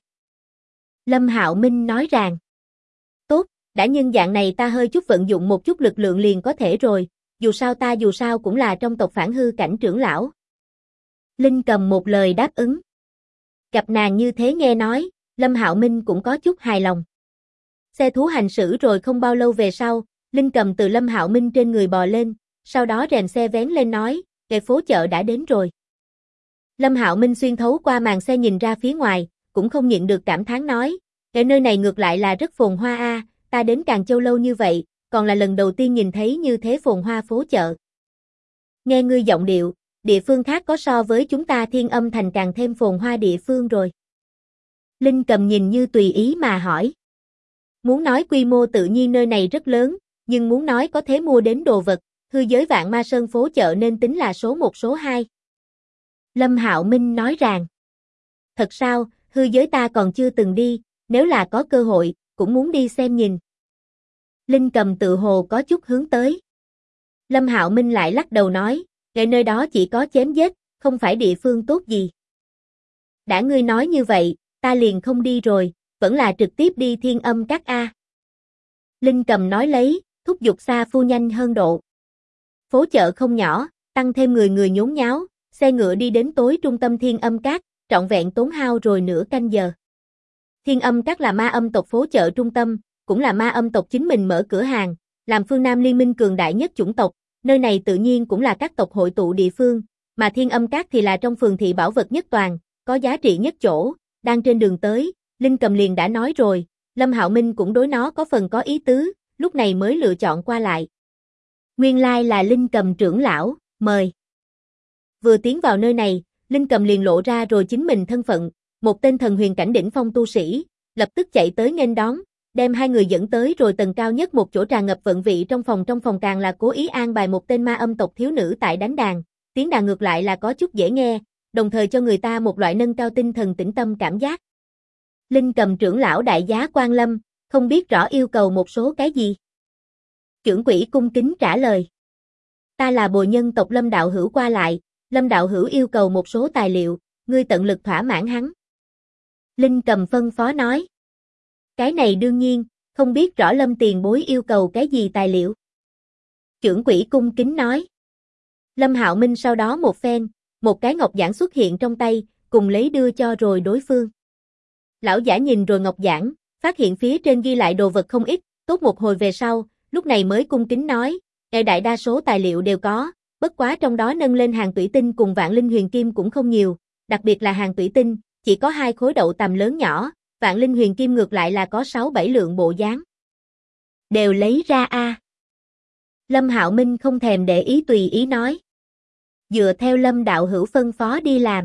Lâm Hạo Minh nói rằng, tốt, đã nhưng dạng này ta hơi chút vận dụng một chút lực lượng liền có thể rồi, dù sao cũng là trong tộc Phản Hư Cảnh trưởng lão. Linh Cầm một lời đáp ứng. Gặp nàng như thế nghe nói, Lâm Hạo Minh cũng có chút hài lòng. Xe thú hành xử rồi không bao lâu về sau, Linh Cầm từ Lâm Hạo Minh trên người bò lên, sau đó rèm xe vén lên nói, kẻ phố chợ đã đến rồi. Lâm Hạo Minh xuyên thấu qua màn xe nhìn ra phía ngoài, cũng không nhịn được cảm thán nói, cái nơi này ngược lại là rất phồn hoa a, ta đến Càn Châu lâu như vậy, còn là lần đầu tiên nhìn thấy như thế phồn hoa phố chợ. Nghe ngươi giọng điệu, địa phương khác có so với chúng ta Thiên Âm Thành càng thêm phồn hoa địa phương rồi. Linh Cầm nhìn như tùy ý mà hỏi. Muốn nói quy mô tự nhiên nơi này rất lớn, nhưng muốn nói có thể mua đến đồ vật, hư giới Vạn Ma Sơn phố chợ nên tính là số 1 số 2. Lâm Hạo Minh nói rằng, thật sao, hư giới ta còn chưa từng đi, nếu là có cơ hội, cũng muốn đi xem nhìn. Linh Cầm tự hồ có chút hướng tới. Lâm Hạo Minh lại lắc đầu nói, cái nơi đó chỉ có chém giết, không phải địa phương tốt gì. Đã ngươi nói như vậy, ta liền không đi rồi, vẫn là trực tiếp đi Thiên Âm Các A. Linh Cầm nói lấy, thúc giục xa phu nhanh hơn độ. Phố chợ không nhỏ, tăng thêm người nhốn nháo, xe ngựa đi đến tối trung tâm Thiên Âm Các, trọn vẹn tốn hao rồi nửa canh giờ. Thiên Âm Các là ma âm tộc phố chợ trung tâm, cũng là ma âm tộc chính mình mở cửa hàng, làm phương Nam liên minh cường đại nhất chủng tộc, nơi này tự nhiên cũng là các tộc hội tụ địa phương, mà Thiên Âm Các thì là trong phường thị bảo vật nhất toàn, có giá trị nhất chỗ, đang trên đường tới, Linh Cầm liền đã nói rồi, Lâm Hạo Minh cũng đối nó có phần có ý tứ, lúc này mới lựa chọn qua lại. Nguyên lai là Linh Cầm trưởng lão, mời. Vừa tiến vào nơi này, Linh Cầm liền lộ ra rồi chính mình thân phận, một tên thần huyền cảnh đỉnh phong tu sĩ, lập tức chạy tới nghênh đón, đem hai người dẫn tới rồi tầng cao nhất một chỗ tràn ngập vận vị trong phòng càng là cố ý an bài một tên ma âm tộc thiếu nữ tại đánh đàn, tiếng đàn ngược lại là có chút dễ nghe, đồng thời cho người ta một loại nâng cao tinh thần tĩnh tâm cảm giác. Linh Cầm trưởng lão đại giá quan lâm, không biết rõ yêu cầu một số cái gì. Trưởng quỹ cung kính trả lời. Ta là bồi nhân tộc Lâm đạo hữu qua lại, Lâm đạo hữu yêu cầu một số tài liệu, ngươi tận lực thỏa mãn hắn. Linh Cầm phân phó nói. Cái này đương nhiên, không biết rõ Lâm tiền bối yêu cầu cái gì tài liệu. Trưởng quỹ cung kính nói. Lâm Hạo Minh sau đó một phen, một cái ngọc giản xuất hiện trong tay, cùng lấy đưa cho rồi đối phương. Lão giả nhìn rồi ngọc giản, phát hiện phía trên ghi lại đồ vật không ít, tốt một hồi về sau, lúc này mới cung kính nói, đại đa số tài liệu đều có, bất quá trong đó nâng lên hàng thủy tinh cùng vạn linh huyền kim cũng không nhiều, đặc biệt là hàng thủy tinh, chỉ có 2 khối đậu tầm lớn nhỏ, vạn linh huyền kim ngược lại là có 6-7 lượng bộ dáng. Đều lấy ra a. Lâm Hạo Minh không thèm để ý tùy ý nói. Dựa theo Lâm đạo hữu phân phó đi làm.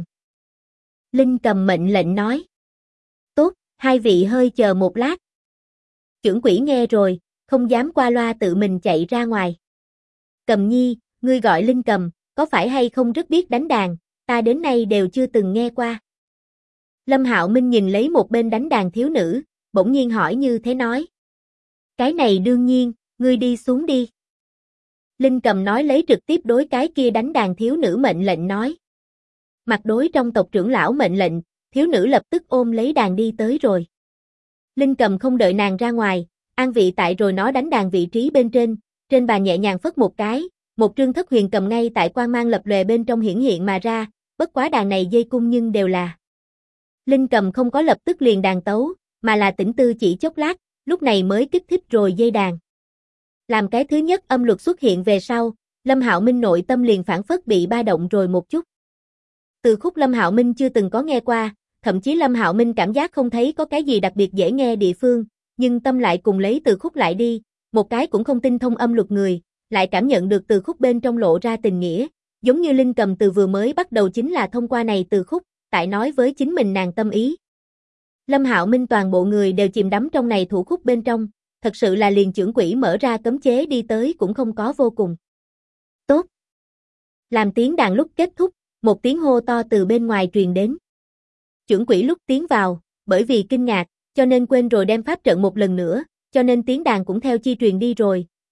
Linh Cầm mệnh lệnh nói. Tốt, hai vị hơi chờ một lát. Trưởng quỹ nghe rồi, không dám qua loa tự mình chạy ra ngoài. Cầm nhi, ngươi gọi Linh Cầm, có phải hay không rất biết đánh đàn, ta đến nay đều chưa từng nghe qua. Lâm Hạo Minh nhìn lấy một bên đánh đàn thiếu nữ, bỗng nhiên hỏi như thế nói. Cái này đương nhiên, ngươi đi xuống đi. Linh Cầm nói lấy trực tiếp đối cái kia đánh đàn thiếu nữ mệnh lệnh nói. Mặt đối trong tộc trưởng lão mệnh lệnh, thiếu nữ lập tức ôm lấy đàn đi tới rồi. Linh Cầm không đợi nàng ra ngoài, an vị tại rồi nó đánh đàn vị trí bên trên bàn nhẹ nhàng phất một cái, một trương thất huyền cầm ngay tại quang mang lập lòe bên trong hiển hiện mà ra, bất quá đàn này dây cung nhưng đều là. Linh Cầm không có lập tức liền đàn tấu, mà là tĩnh tư chỉ chốc lát, lúc này mới kích thích rồi dây đàn. Làm cái thứ nhất âm luật xuất hiện về sau, Lâm Hạo Minh nội tâm liền phản phất bị ba động rồi một chút. Từ khúc Lâm Hạo Minh chưa từng có nghe qua, thậm chí Lâm Hạo Minh cảm giác không thấy có cái gì đặc biệt dễ nghe địa phương, nhưng tâm lại cùng lấy từ khúc lại đi, một cái cũng không tinh thông âm luật người, lại cảm nhận được từ khúc bên trong lộ ra tình nghĩa, giống như Linh Cầm từ vừa mới bắt đầu chính là thông qua này từ khúc, tại nói với chính mình nàng tâm ý. Lâm Hạo Minh toàn bộ người đều chìm đắm trong này thủ khúc bên trong, thật sự là liền trưởng quỹ mở ra cấm chế đi tới cũng không có vô cùng. Tốt. Làm tiếng đàn lúc kết thúc, một tiếng hô to từ bên ngoài truyền đến. Trưởng quỹ lúc tiến vào, bởi vì kinh ngạc, cho nên quên rồi đem pháp trận một lần nữa, cho nên tiếng đàn cũng theo chi truyền đi rồi,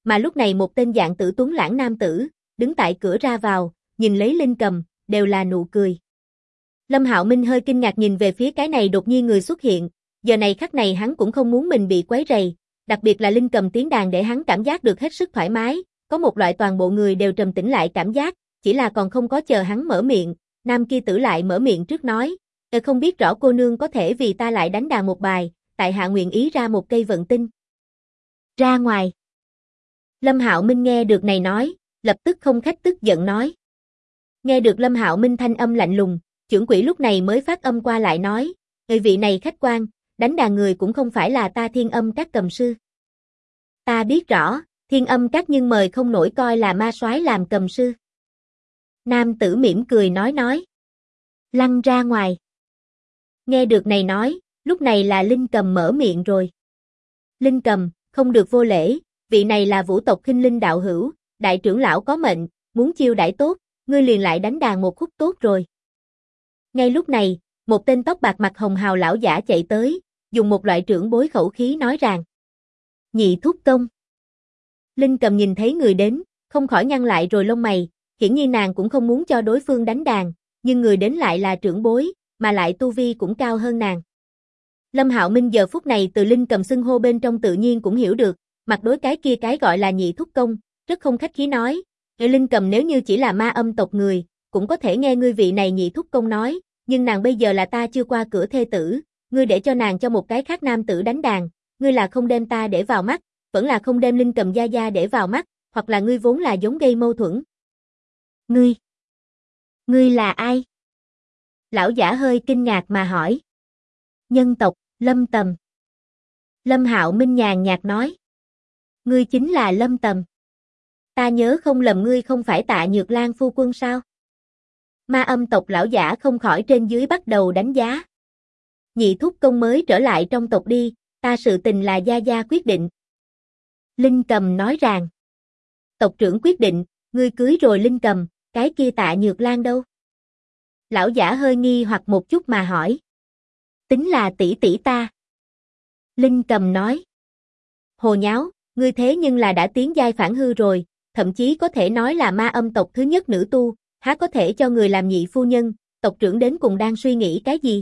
mà lúc này một tên dạng tử tuấn lãng nam tử, đứng tại cửa ra vào, nhìn lấy Linh Cầm, đều là nụ cười. Lâm Hạo Minh hơi kinh ngạc nhìn về phía cái này đột nhiên người xuất hiện, giờ này khắc này hắn cũng không muốn mình bị quấy rầy, đặc biệt là Linh Cầm tiếng đàn để hắn cảm giác được hết sức thoải mái, có một loại toàn bộ người đều trầm tĩnh lại cảm giác, chỉ là còn không có chờ hắn mở miệng, nam kia tử lại mở miệng trước nói, không biết rõ cô nương có thể vì ta lại đánh đàn một bài, tại hạ nguyện ý ra một cây vận tinh. Ra ngoài. Lâm Hạo Minh nghe được này nói, lập tức không khách tức giận nói. Nghe được Lâm Hạo Minh thanh âm lạnh lùng, trưởng quỹ lúc này mới phát âm qua lại nói, vị này khách quan, đánh đàn người cũng không phải là ta Thiên Âm Các cầm sư. Ta biết rõ, Thiên Âm Các nhưng mời không nổi coi là ma soái làm cầm sư. Nam tử mỉm cười nói. Lăn ra ngoài. Nghe được này nói, lúc này là Linh Cầm mở miệng rồi. Linh Cầm, không được vô lễ, vị này là vũ tộc Khinh Linh đạo hữu, đại trưởng lão có mệnh, muốn chiêu đãi tốt, ngươi liền lại đánh đàn một khúc tốt rồi. Ngay lúc này, một tên tóc bạc mặt hồng hào lão giả chạy tới, dùng một loại trưởng bối khẩu khí nói rằng. Nhị thúc công. Linh Cầm nhìn thấy người đến, không khỏi nhăn lại rồi lông mày, hiển nhiên nàng cũng không muốn cho đối phương đánh đàn, nhưng người đến lại là trưởng bối, mà lại tu vi cũng cao hơn nàng. Lâm Hạo Minh giờ phút này từ Linh Cầm xưng hô bên trong tự nhiên cũng hiểu được, mặt đối cái kia cái gọi là nhị thúc công, rất không khách khí nói, Linh Cầm nếu như chỉ là ma âm tộc người, cũng có thể nghe ngươi vị này nhị thúc công nói, nhưng nàng bây giờ là ta chưa qua cửa thê tử, ngươi để cho nàng cho một cái khác nam tử đánh đàn, ngươi là không đem ta để vào mắt, vẫn là không đem Linh Cầm gia gia để vào mắt, hoặc là ngươi vốn là giống gây mâu thuẫn. Ngươi là ai? Lão giả hơi kinh ngạc mà hỏi. Nhân tộc, Lâm Tầm. Lâm Hạo Minh nhàn nhạt nói. Ngươi chính là Lâm Tầm. Ta nhớ không lầm ngươi không phải Tạ Nhược Lan phu quân sao? Ma âm tộc lão giả không khỏi trên dưới bắt đầu đánh giá. Nhị thúc công mới trở lại trong tộc đi, ta sự tình là gia gia quyết định. Linh Cầm nói rằng. Tộc trưởng quyết định, ngươi cưới rồi Linh Cầm, cái kia Tạ Nhược Lan đâu? Lão giả hơi nghi hoặc một chút mà hỏi. Tính là tỷ tỷ ta. Linh Cầm nói. Hồ nháo, ngươi thế nhưng là đã tiến giai phản hư rồi, thậm chí có thể nói là ma âm tộc thứ nhất nữ tu, há có thể cho người làm nhị phu nhân, tộc trưởng đến cùng đang suy nghĩ cái gì?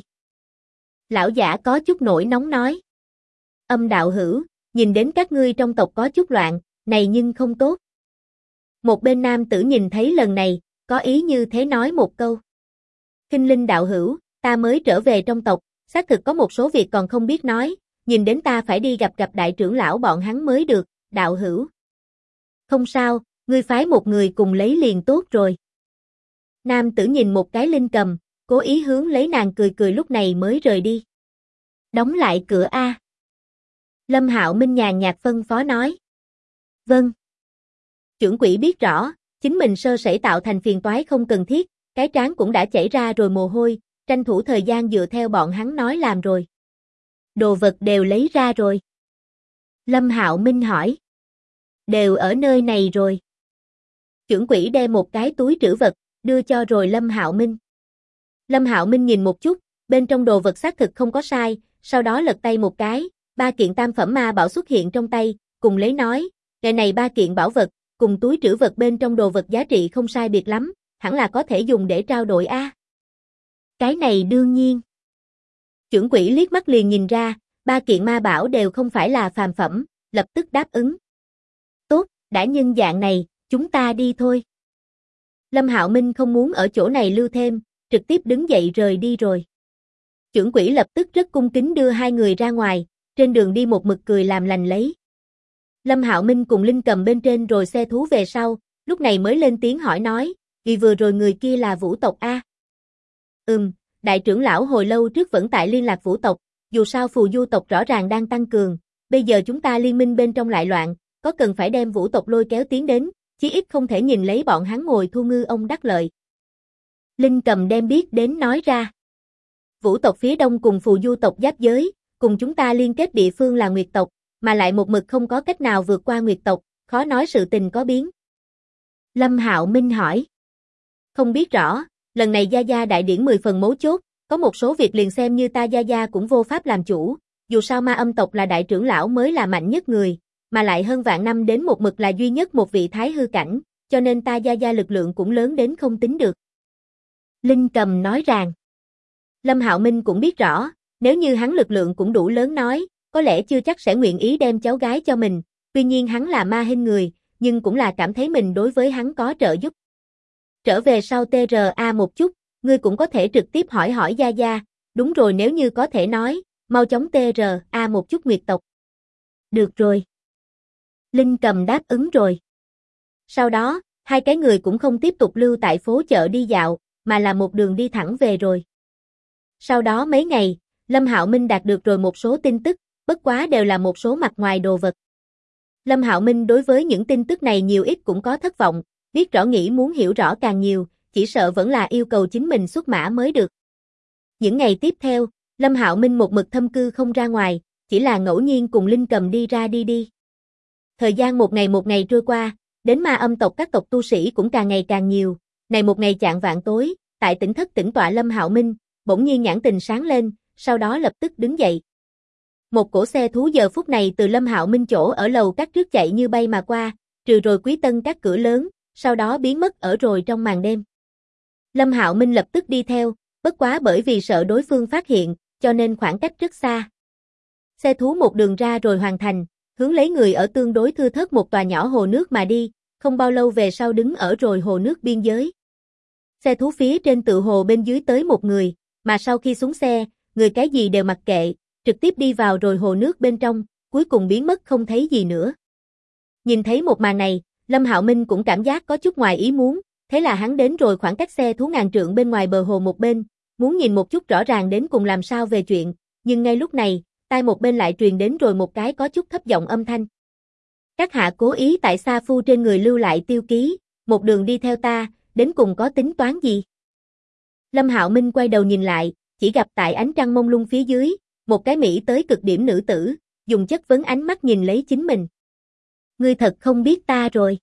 Lão giả có chút nổi nóng nói. Âm đạo hữu, nhìn đến các ngươi trong tộc có chút loạn, này nhưng không tốt. Một bên nam tử nhìn thấy lần này, có ý như thế nói một câu. Khinh Linh đạo hữu, ta mới trở về trong tộc, xác thực có một số việc còn không biết nói, nhìn đến ta phải đi gặp đại trưởng lão bọn hắn mới được, đạo hữu. Không sao, ngươi phái một người cùng lấy liền tốt rồi. Nam tử nhìn một cái Linh Cầm, cố ý hướng lấy nàng cười cười lúc này mới rời đi. Đóng lại cửa A. Lâm Hạo Minh nhàn nhạt phân phó nói. Vâng. Trưởng quỹ biết rõ, chính mình sơ sẩy tạo thành phiền toái không cần thiết, cái trán cũng đã chảy ra rồi mồ hôi, tranh thủ thời gian dựa theo bọn hắn nói làm rồi. Đồ vật đều lấy ra rồi. Lâm Hạo Minh hỏi. Đều ở nơi này rồi. Trưởng quỹ đem một cái túi trữ vật, đưa cho rồi Lâm Hạo Minh. Lâm Hạo Minh nhìn một chút, bên trong đồ vật xác thực không có sai, sau đó lật tay một cái, 3 kiện tam phẩm ma bảo xuất hiện trong tay, cùng lấy nói, ngày này 3 kiện bảo vật, cùng túi trữ vật bên trong đồ vật giá trị không sai biệt lắm, hẳn là có thể dùng để trao đổi a. Cái này đương nhiên. Trưởng quỹ liếc mắt liền nhìn ra, 3 kiện ma bảo đều không phải là phàm phẩm, lập tức đáp ứng. Tốt, đã nhân dạng này, chúng ta đi thôi. Lâm Hạo Minh không muốn ở chỗ này lưu thêm, trực tiếp đứng dậy rời đi rồi. Trưởng quỹ lập tức rất cung kính đưa hai người ra ngoài, trên đường đi một mực cười làm lành lấy. Lâm Hạo Minh cùng Linh Cầm bên trên rồi xe thú về sau, lúc này mới lên tiếng hỏi nói, vì vừa rồi người kia là vũ tộc A. Đại trưởng lão hồi lâu trước vẫn tại liên lạc vũ tộc, dù sao phù du tộc rõ ràng đang tăng cường, bây giờ chúng ta liên minh bên trong lại loạn, có cần phải đem vũ tộc lôi kéo tiến đến, chí ít không thể nhìn lấy bọn hắn ngồi thu ngư ông đắc lợi. Linh Cầm đem biết đến nói ra. Vũ tộc phía đông cùng phù du tộc giáp giới, cùng chúng ta liên kết địa phương là Nguyệt tộc, mà lại một mực không có cách nào vượt qua Nguyệt tộc, khó nói sự tình có biến. Lâm Hạo Minh hỏi. Không biết rõ, lần này Gia Gia đại điển 10 phần mấu chốt, có một số việc liền xem như ta Gia Gia cũng vô pháp làm chủ, dù sao ma âm tộc là đại trưởng lão mới là mạnh nhất người, mà lại hơn vạn năm đến một mực là duy nhất một vị thái hư cảnh, cho nên ta gia lực lượng cũng lớn đến không tính được. Linh Cầm nói rằng, Lâm Hạo Minh cũng biết rõ, nếu như hắn lực lượng cũng đủ lớn nói, có lẽ chưa chắc sẽ nguyện ý đem cháu gái cho mình, tuy nhiên hắn là ma hình người, nhưng cũng là cảm thấy mình đối với hắn có trợ giúp. Trở về sau TRA một chút, ngươi cũng có thể trực tiếp hỏi hỏi Gia, đúng rồi nếu như có thể nói, mau chóng TRA một chút Nguyệt tộc. Được rồi. Linh Cầm đáp ứng rồi. Sau đó, hai cái người cũng không tiếp tục lưu tại phố chợ đi dạo, mà là một đường đi thẳng về rồi. Sau đó mấy ngày, Lâm Hạo Minh đạt được rồi một số tin tức, bất quá đều là một số mặt ngoài đồ vật. Lâm Hạo Minh đối với những tin tức này nhiều ít cũng có thất vọng, biết rõ nghĩ muốn hiểu rõ càng nhiều, chỉ sợ vẫn là yêu cầu chính mình xuất mã mới được. Những ngày tiếp theo, Lâm Hạo Minh một mực thâm cư không ra ngoài, chỉ là ngẫu nhiên cùng Linh Cầm đi ra đi. Thời gian một ngày trôi qua, đến ma âm tộc các tộc tu sĩ cũng càng ngày càng nhiều, này một ngày chạng vạng tối, tại tỉnh thất tĩnh tọa Lâm Hạo Minh, bỗng nhiên nhãn tình sáng lên, sau đó lập tức đứng dậy. Một cỗ xe thú giờ phút này từ Lâm Hạo Minh chỗ ở lầu các trước chạy như bay mà qua, trừ rồi Quý Tân các cửa lớn, sau đó biến mất ở rồi trong màn đêm. Lâm Hạo Minh lập tức đi theo, bất quá bởi vì sợ đối phương phát hiện, cho nên khoảng cách rất xa. Xe thú một đường ra rồi hoàn thành, hướng lấy người ở tương đối thưa thớt một tòa nhỏ hồ nước mà đi, không bao lâu về sau đứng ở rồi hồ nước biên giới. Xe thú phía trên tự hồ bên dưới tới một người, mà sau khi xuống xe, người cái gì đều mặc kệ, trực tiếp đi vào rồi hồ nước bên trong, cuối cùng biến mất không thấy gì nữa. Nhìn thấy một màn này, Lâm Hạo Minh cũng cảm giác có chút ngoài ý muốn, thế là hắn đến rồi khoảng cách xe thú ngàn trượng bên ngoài bờ hồ một bên, muốn nhìn một chút rõ ràng đến cùng làm sao về chuyện, nhưng ngay lúc này, tai một bên lại truyền đến rồi một cái có chút thấp giọng âm thanh. Các hạ cố ý tại Sa Phu trên người lưu lại tiêu ký, một đường đi theo ta, đến cùng có tính toán gì? Lâm Hạo Minh quay đầu nhìn lại, chỉ gặp tại ánh trăng mông lung phía dưới, một cái mỹ tới cực điểm nữ tử, dùng chất vấn ánh mắt nhìn lấy chính mình. Ngươi thật không biết ta rồi.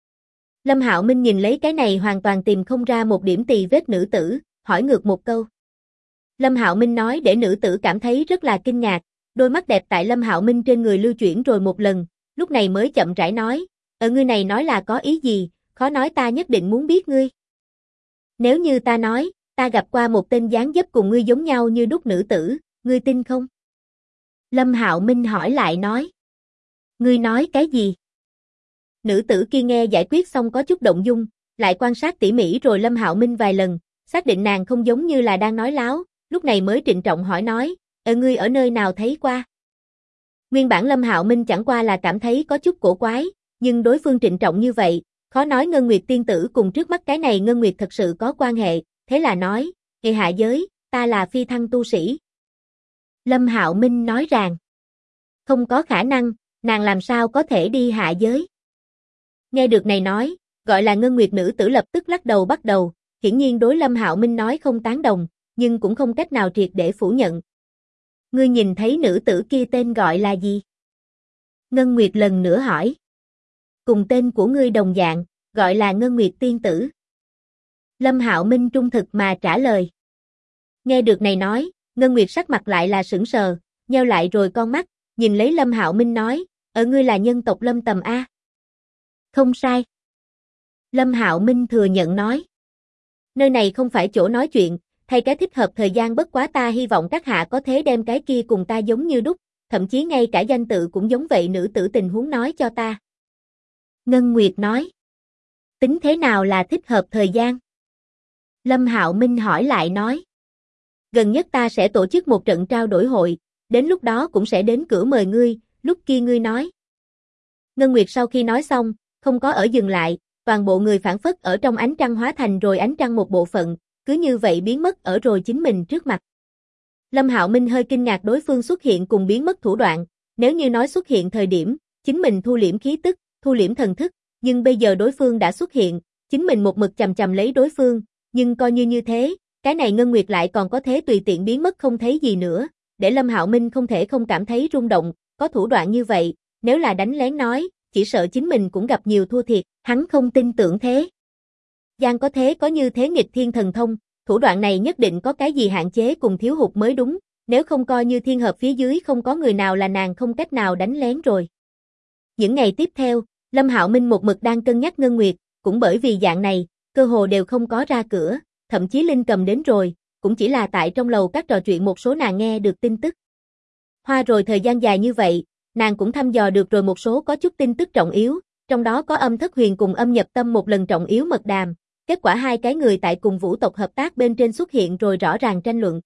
Lâm Hạo Minh nhìn lấy cái này hoàn toàn tìm không ra một điểm tì vết nữ tử, hỏi ngược một câu. Lâm Hạo Minh nói để nữ tử cảm thấy rất là kinh ngạc, đôi mắt đẹp tại Lâm Hạo Minh trên người lưu chuyển rồi một lần, lúc này mới chậm rãi nói, ngươi này nói là có ý gì, khó nói ta nhất định muốn biết ngươi. Nếu như ta nói, ta gặp qua một tên dáng dấp cùng ngươi giống nhau như đúc nữ tử, ngươi tin không? Lâm Hạo Minh hỏi lại nói. Ngươi nói cái gì? Nữ tử kia nghe giải quyết xong có chút động dung, lại quan sát tỉ mỉ rồi Lâm Hạo Minh vài lần, xác định nàng không giống như là đang nói láo, lúc này mới trịnh trọng hỏi nói, ngươi ở nơi nào thấy qua? Nguyên bản Lâm Hạo Minh chẳng qua là cảm thấy có chút cổ quái, nhưng đối phương trịnh trọng như vậy, khó nói Ngân Nguyệt tiên tử cùng trước mắt cái này Ngân Nguyệt thật sự có quan hệ, thế là nói, "Hệ hạ giới, ta là phi thăng tu sĩ." Lâm Hạo Minh nói rằng, không có khả năng, nàng làm sao có thể đi hạ giới. Nghe được này nói, gọi là Ngân Nguyệt nữ tử lập tức lắc đầu bắt đầu, hiển nhiên đối Lâm Hạo Minh nói không tán đồng, nhưng cũng không cách nào triệt để phủ nhận. Ngươi nhìn thấy nữ tử kia tên gọi là gì? Ngân Nguyệt lần nữa hỏi. Cùng tên của ngươi đồng dạng, gọi là Ngân Nguyệt tiên tử. Lâm Hạo Minh trung thực mà trả lời. Nghe được này nói, Ngân Nguyệt sắc mặt lại là sững sờ, nheo lại rồi con mắt, nhìn lấy Lâm Hạo Minh nói, ngươi là nhân tộc Lâm Tầm a? Không sai. Lâm Hạo Minh thừa nhận nói. Nơi này không phải chỗ nói chuyện, thay cái thích hợp thời gian bất quá ta hy vọng các hạ có thể đem cái kia cùng ta giống như đúc, thậm chí ngay cả danh tự cũng giống vậy nữ tử tình huống nói cho ta. Ngân Nguyệt nói. Tính thế nào là thích hợp thời gian? Lâm Hạo Minh hỏi lại nói. Gần nhất ta sẽ tổ chức một trận trao đổi hội, đến lúc đó cũng sẽ đến cửa mời ngươi, lúc kia ngươi nói. Ngân Nguyệt sau khi nói xong, không có ở dừng lại, toàn bộ người phản phất ở trong ánh trăng hóa thành rồi ánh trăng một bộ phận, cứ như vậy biến mất ở rồi chính mình trước mặt. Lâm Hạo Minh hơi kinh ngạc đối phương xuất hiện cùng biến mất thủ đoạn, nếu như nói xuất hiện thời điểm, chính mình thu liễm khí tức, thu liễm thần thức, nhưng bây giờ đối phương đã xuất hiện, chính mình một mực chầm chầm lấy đối phương, nhưng coi như thế, cái này Ngân Nguyệt lại còn có thể tùy tiện biến mất không thấy gì nữa, để Lâm Hạo Minh không thể không cảm thấy rung động, có thủ đoạn như vậy, nếu là đánh lén nói, chỉ sợ chính mình cũng gặp nhiều thua thiệt, hắn không tin tưởng thế. Giang có thế có như thế nghịch thiên thần thông, thủ đoạn này nhất định có cái gì hạn chế cùng thiếu hụt mới đúng, nếu không coi như thiên hợp phía dưới không có người nào là nàng không cách nào đánh lén rồi. Những ngày tiếp theo, Lâm Hạo Minh một mực đang cân nhắc Ngân Nguyệt, cũng bởi vì dạng này, cơ hồ đều không có ra cửa, thậm chí Linh Cầm đến rồi, cũng chỉ là tại trong lầu các trò chuyện một số nàng nghe được tin tức. Hoa rồi thời gian dài như vậy, nàng cũng thăm dò được rồi một số có chút tin tức trọng yếu, trong đó có Âm Thất Huyền cùng Âm Nhập Tâm một lần trọng yếu mật đàm, kết quả hai cái người tại cùng vũ tộc hợp tác bên trên xuất hiện rồi rõ ràng tranh luận.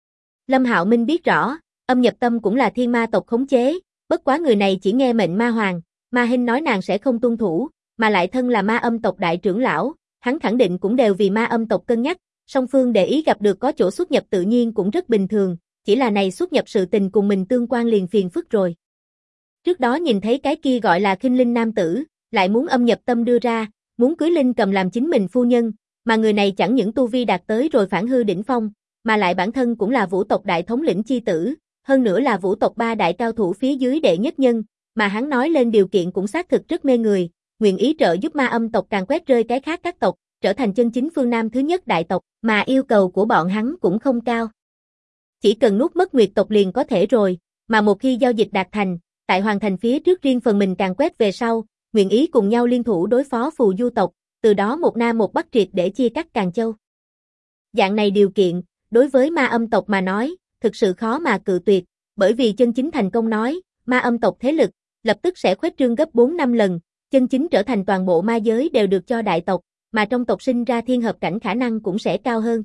Lâm Hạo Minh biết rõ, Âm Nhập Tâm cũng là thiên ma tộc khống chế, bất quá người này chỉ nghe mệnh ma hoàng, Ma Hinh nói nàng sẽ không tuân thủ, mà lại thân là ma âm tộc đại trưởng lão, hắn khẳng định cũng đều vì ma âm tộc cân nhắc, song phương để ý gặp được có chỗ xuất nhập tự nhiên cũng rất bình thường, chỉ là này xuất nhập sự tình cùng mình tương quan liền phiền phức rồi. Trước đó nhìn thấy cái kia gọi là Khinh Linh nam tử, lại muốn Âm Nhập Tâm đưa ra, muốn cưới Linh Cầm làm chính mình phu nhân, mà người này chẳng những tu vi đạt tới rồi phản hư đỉnh phong, mà lại bản thân cũng là vũ tộc đại thống lĩnh chi tử, hơn nữa là vũ tộc ba đại cao thủ phía dưới đệ nhất nhân, mà hắn nói lên điều kiện cũng xác thực rất mê người, nguyện ý trợ giúp ma âm tộc càng quét rơi cái khác các tộc, trở thành chân chính phương Nam thứ nhất đại tộc, mà yêu cầu của bọn hắn cũng không cao. Chỉ cần nuốt mất Nguyệt tộc liền có thể rồi, mà một khi giao dịch đạt thành, tại hoàn thành phía trước riêng phần mình càng quét về sau, nguyện ý cùng nhau liên thủ đối phó Phù Du tộc, từ đó một Nam một Bắc triệt để chia cắt Càn Châu. Dạng này điều kiện, đối với ma âm tộc mà nói, thực sự khó mà cự tuyệt, bởi vì chân chính thành công nói, ma âm tộc thế lực, lập tức sẽ khuếch trương gấp 4-5 lần, chân chính trở thành toàn bộ ma giới đều được cho đại tộc, mà trong tộc sinh ra thiên hợp cảnh khả năng cũng sẽ cao hơn.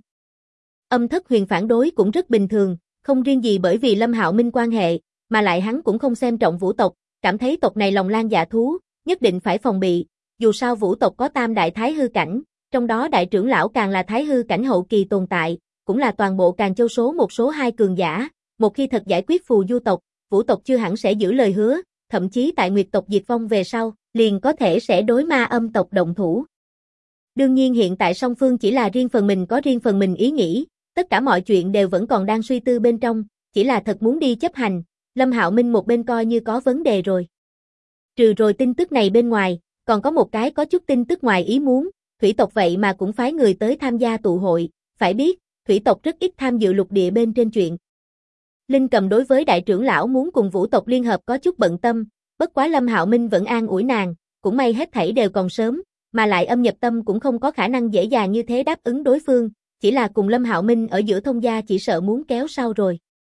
Âm Thất Huyền phản đối cũng rất bình thường, không riêng gì bởi vì Lâm Hạo Minh quan hệ, mà lại hắn cũng không xem trọng vũ tộc, cảm thấy tộc này lòng lang dạ thú, nhất định phải phòng bị, dù sao vũ tộc có tam đại thái hư cảnh, trong đó đại trưởng lão càng là thái hư cảnh hậu kỳ tồn tại, cũng là toàn bộ Càn Châu số một số hai cường giả, một khi thật giải quyết Phù Du tộc, vũ tộc chưa hẳn sẽ giữ lời hứa, thậm chí tại Nguyệt tộc diệt vong về sau, liền có thể sẽ đối ma âm tộc động thủ. Đương nhiên hiện tại song phương chỉ là riêng phần mình có riêng phần mình ý nghĩ, tất cả mọi chuyện đều vẫn còn đang suy tư bên trong, chỉ là thật muốn đi chấp hành, Lâm Hạo Minh một bên coi như có vấn đề rồi. Trừ rồi tin tức này bên ngoài, còn có một cái có chút tin tức ngoài ý muốn, thủy tộc vậy mà cũng phái người tới tham gia tụ hội, phải biết, thủy tộc rất ít tham dự lục địa bên trên chuyện. Linh Cầm đối với đại trưởng lão muốn cùng vũ tộc liên hợp có chút bận tâm, bất quá Lâm Hạo Minh vẫn an ủi nàng, cũng may hết thảy đều còn sớm, mà lại Âm Nhập Tâm cũng không có khả năng dễ dàng như thế đáp ứng đối phương, chỉ là cùng Lâm Hạo Minh ở giữa thông gia chỉ sợ muốn kéo sau rồi.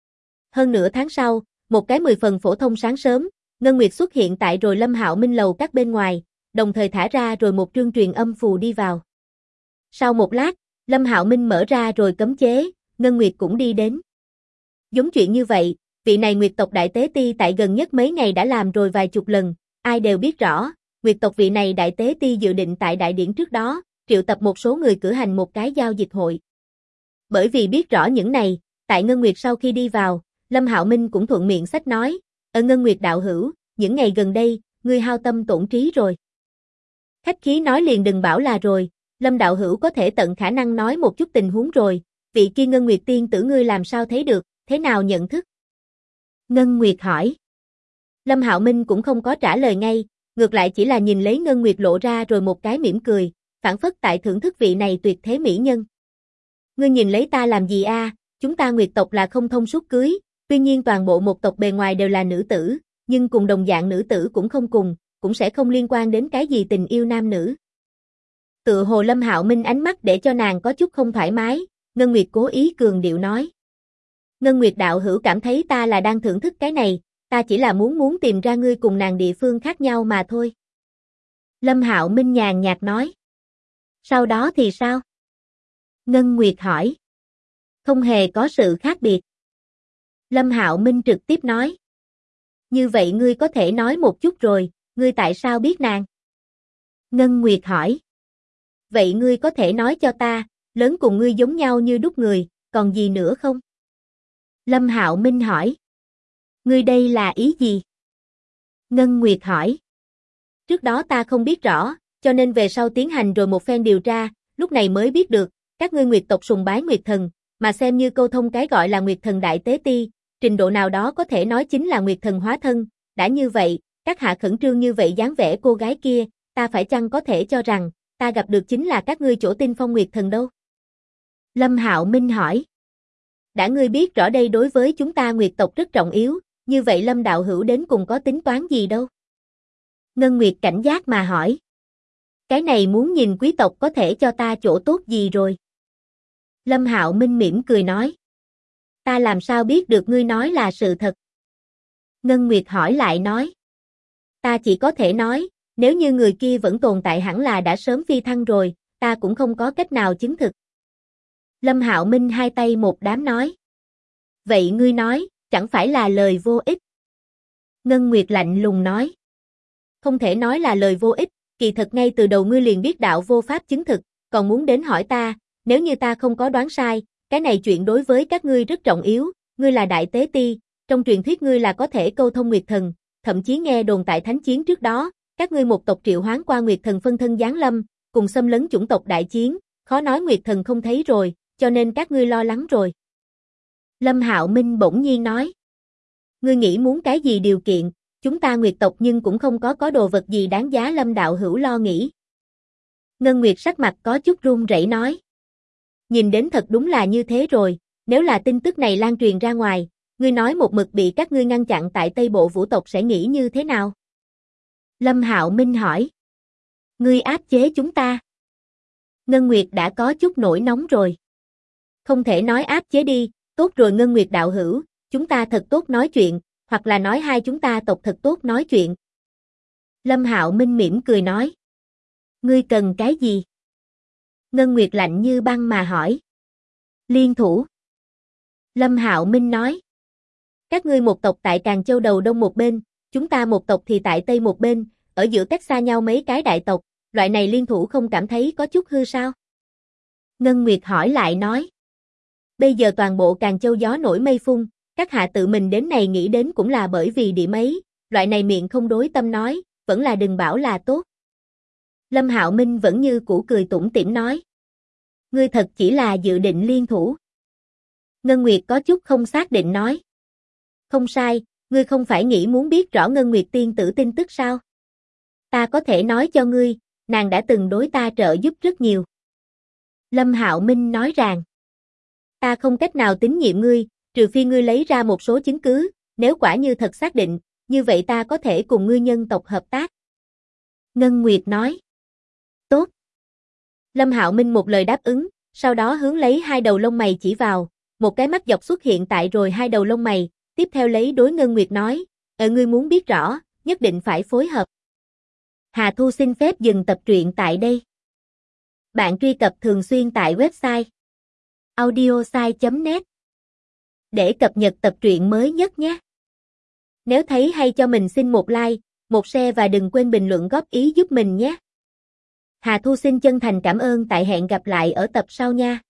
Hơn nửa tháng sau, một cái 10 phần phổ thông sáng sớm, Ngân Nguyệt xuất hiện tại rồi Lâm Hạo Minh lầu các bên ngoài, đồng thời thả ra rồi một trương truyền âm phù đi vào. Sau một lát, Lâm Hạo Minh mở ra rồi cấm chế, Ngân Nguyệt cũng đi đến. Giống chuyện như vậy, vị này Nguyệt tộc đại tế ti tại gần nhất mấy ngày đã làm rồi vài chục lần, ai đều biết rõ, Nguyệt tộc vị này đại tế ti dự định tại đại điển trước đó, triệu tập một số người cử hành một cái giao dịch hội. Bởi vì biết rõ những này, tại Ngân Nguyệt sau khi đi vào, Lâm Hạo Minh cũng thuận miệng sách nói, ở Ngân Nguyệt đạo hữu, những ngày gần đây, ngươi hao tâm tổn trí rồi. Khách khí nói liền đừng bảo là rồi, Lâm đạo hữu có thể tận khả năng nói một chút tình huống rồi, vị kia Ngân Nguyệt tiên tử ngươi làm sao thấy được, thế nào nhận thức? Ngân Nguyệt hỏi. Lâm Hạo Minh cũng không có trả lời ngay, ngược lại chỉ là nhìn lấy Ngân Nguyệt lộ ra rồi một cái mỉm cười, phản phất tại thưởng thức vị này tuyệt thế mỹ nhân. Ngươi nhìn lấy ta làm gì a? Chúng ta Nguyệt tộc là không thông suốt cưới, tuy nhiên toàn bộ một tộc bề ngoài đều là nữ tử, nhưng cùng đồng dạng nữ tử cũng không cùng, cũng sẽ không liên quan đến cái gì tình yêu nam nữ. Tựa hồ Lâm Hạo Minh ánh mắt để cho nàng có chút không thoải mái, Ngân Nguyệt cố ý cường điệu nói. Ngân Nguyệt đạo hữu cảm thấy ta là đang thưởng thức cái này, ta chỉ là muốn tìm ra ngươi cùng nàng địa phương khác nhau mà thôi. Lâm Hạo Minh nhàn nhạt nói. Sau đó thì sao? Ngân Nguyệt hỏi. Không hề có sự khác biệt. Lâm Hạo Minh trực tiếp nói. Như vậy ngươi có thể nói một chút rồi, ngươi tại sao biết nàng? Ngân Nguyệt hỏi. Vậy ngươi có thể nói cho ta, lớn cùng ngươi giống nhau như đúc người, còn gì nữa không? Lâm Hạo Minh hỏi. Ngươi đây là ý gì? Ngân Nguyệt hỏi. Trước đó ta không biết rõ, cho nên về sau tiến hành rồi một phen điều tra, lúc này mới biết được, các ngươi Nguyệt tộc sùng bái Nguyệt thần, mà xem như câu thông cái gọi là Nguyệt thần đại tế ti, trình độ nào đó có thể nói chính là Nguyệt thần hóa thân, đã như vậy, các hạ khẩn trương như vậy dáng vẻ cô gái kia, ta phải chăng có thể cho rằng, ta gặp được chính là các ngươi chỗ tinh phong Nguyệt thần đâu? Lâm Hạo Minh hỏi. Đã ngươi biết rõ đây đối với chúng ta Nguyệt tộc rất trọng yếu, như vậy Lâm đạo hữu đến cùng có tính toán gì đâu? Ngân Nguyệt cảnh giác mà hỏi. Cái này muốn nhìn quý tộc có thể cho ta chỗ tốt gì rồi. Lâm Hạo Minh mỉm cười nói. Ta làm sao biết được ngươi nói là sự thật? Ngân Nguyệt hỏi lại nói. Ta chỉ có thể nói, nếu như người kia vẫn tồn tại hẳn là đã sớm phi thăng rồi, ta cũng không có cách nào chứng thực. Lâm Hạo Minh hai tay một đám nói. Vậy ngươi nói, chẳng phải là lời vô ích? Ngân Nguyệt lạnh lùng nói. Không thể nói là lời vô ích, kỳ thật ngay từ đầu ngươi liền biết đạo vô pháp chứng thực, còn muốn đến hỏi ta, nếu như ta không có đoán sai, cái này chuyện đối với các ngươi rất trọng yếu, ngươi là đại tế ti, trong truyền thuyết ngươi là có thể câu thông Nguyệt Thần, thậm chí nghe đồn tại thánh chiến trước đó, các ngươi một tộc triệu hoán qua Nguyệt Thần phân thân giáng lâm, cùng xâm lấn chủng tộc đại chiến, khó nói Nguyệt Thần không thấy rồi, cho nên các ngươi lo lắng rồi. Lâm Hạo Minh bỗng nhiên nói. Ngươi nghĩ muốn cái gì điều kiện, chúng ta Nguyệt tộc nhưng cũng không có đồ vật gì đáng giá Lâm đạo hữu lo nghĩ. Ngân Nguyệt sắc mặt có chút run rẩy nói. Nhìn đến thật đúng là như thế rồi, nếu là tin tức này lan truyền ra ngoài, ngươi nói một mực bị các ngươi ngăn chặn tại Tây Bộ Vũ tộc sẽ nghĩ như thế nào? Lâm Hạo Minh hỏi. Ngươi áp chế chúng ta. Ngân Nguyệt đã có chút nổi nóng rồi. Không thể nói áp chế đi, tốt rồi Ngân Nguyệt đạo hữu, chúng ta thật tốt nói chuyện, hoặc là nói hai chúng ta tộc thật tốt nói chuyện. Lâm Hạo Minh mỉm cười nói. Ngươi cần cái gì? Ngân Nguyệt lạnh như băng mà hỏi. Liên thủ. Lâm Hạo Minh nói. Các ngươi một tộc tại Càn Châu đầu đông một bên, chúng ta một tộc thì tại tây một bên, ở giữa cách xa nhau mấy cái đại tộc, loại này liên thủ không cảm thấy có chút hư sao? Ngân Nguyệt hỏi lại nói. Bây giờ toàn bộ Càn Châu gió nổi mây phun, các hạ tự mình đến này nghĩ đến cũng là bởi vì điểm ấy, loại này miệng không đối tâm nói, vẫn là đừng bảo là tốt. Lâm Hạo Minh vẫn như cũ cười tủm tỉm nói. Ngươi thật chỉ là dự định liên thủ. Ngân Nguyệt có chút không xác định nói. Không sai, ngươi không phải nghĩ muốn biết rõ Ngân Nguyệt tiên tử tin tức sao? Ta có thể nói cho ngươi, nàng đã từng đối ta trợ giúp rất nhiều. Lâm Hạo Minh nói rằng. Ta không cách nào tín nhiệm ngươi, trừ phi ngươi lấy ra một số chứng cứ, nếu quả như thật xác định, như vậy ta có thể cùng ngươi nhân tộc hợp tác. Ngân Nguyệt nói. Tốt. Lâm Hạo Minh một lời đáp ứng, sau đó hướng lấy hai đầu lông mày chỉ vào, một cái mắt dọc xuất hiện tại rồi hai đầu lông mày, tiếp theo lấy đối Ngân Nguyệt nói, ngươi muốn biết rõ, nhất định phải phối hợp. Hà Thu xin phép dừng tập truyện tại đây. Bạn truy cập thường xuyên tại website audiosai.net để cập nhật tập truyện mới nhất nhé. Nếu thấy hay cho mình xin một like, một share và đừng quên bình luận góp ý giúp mình nhé. Hà Thu xin chân thành cảm ơn tại hẹn gặp lại ở tập sau nha.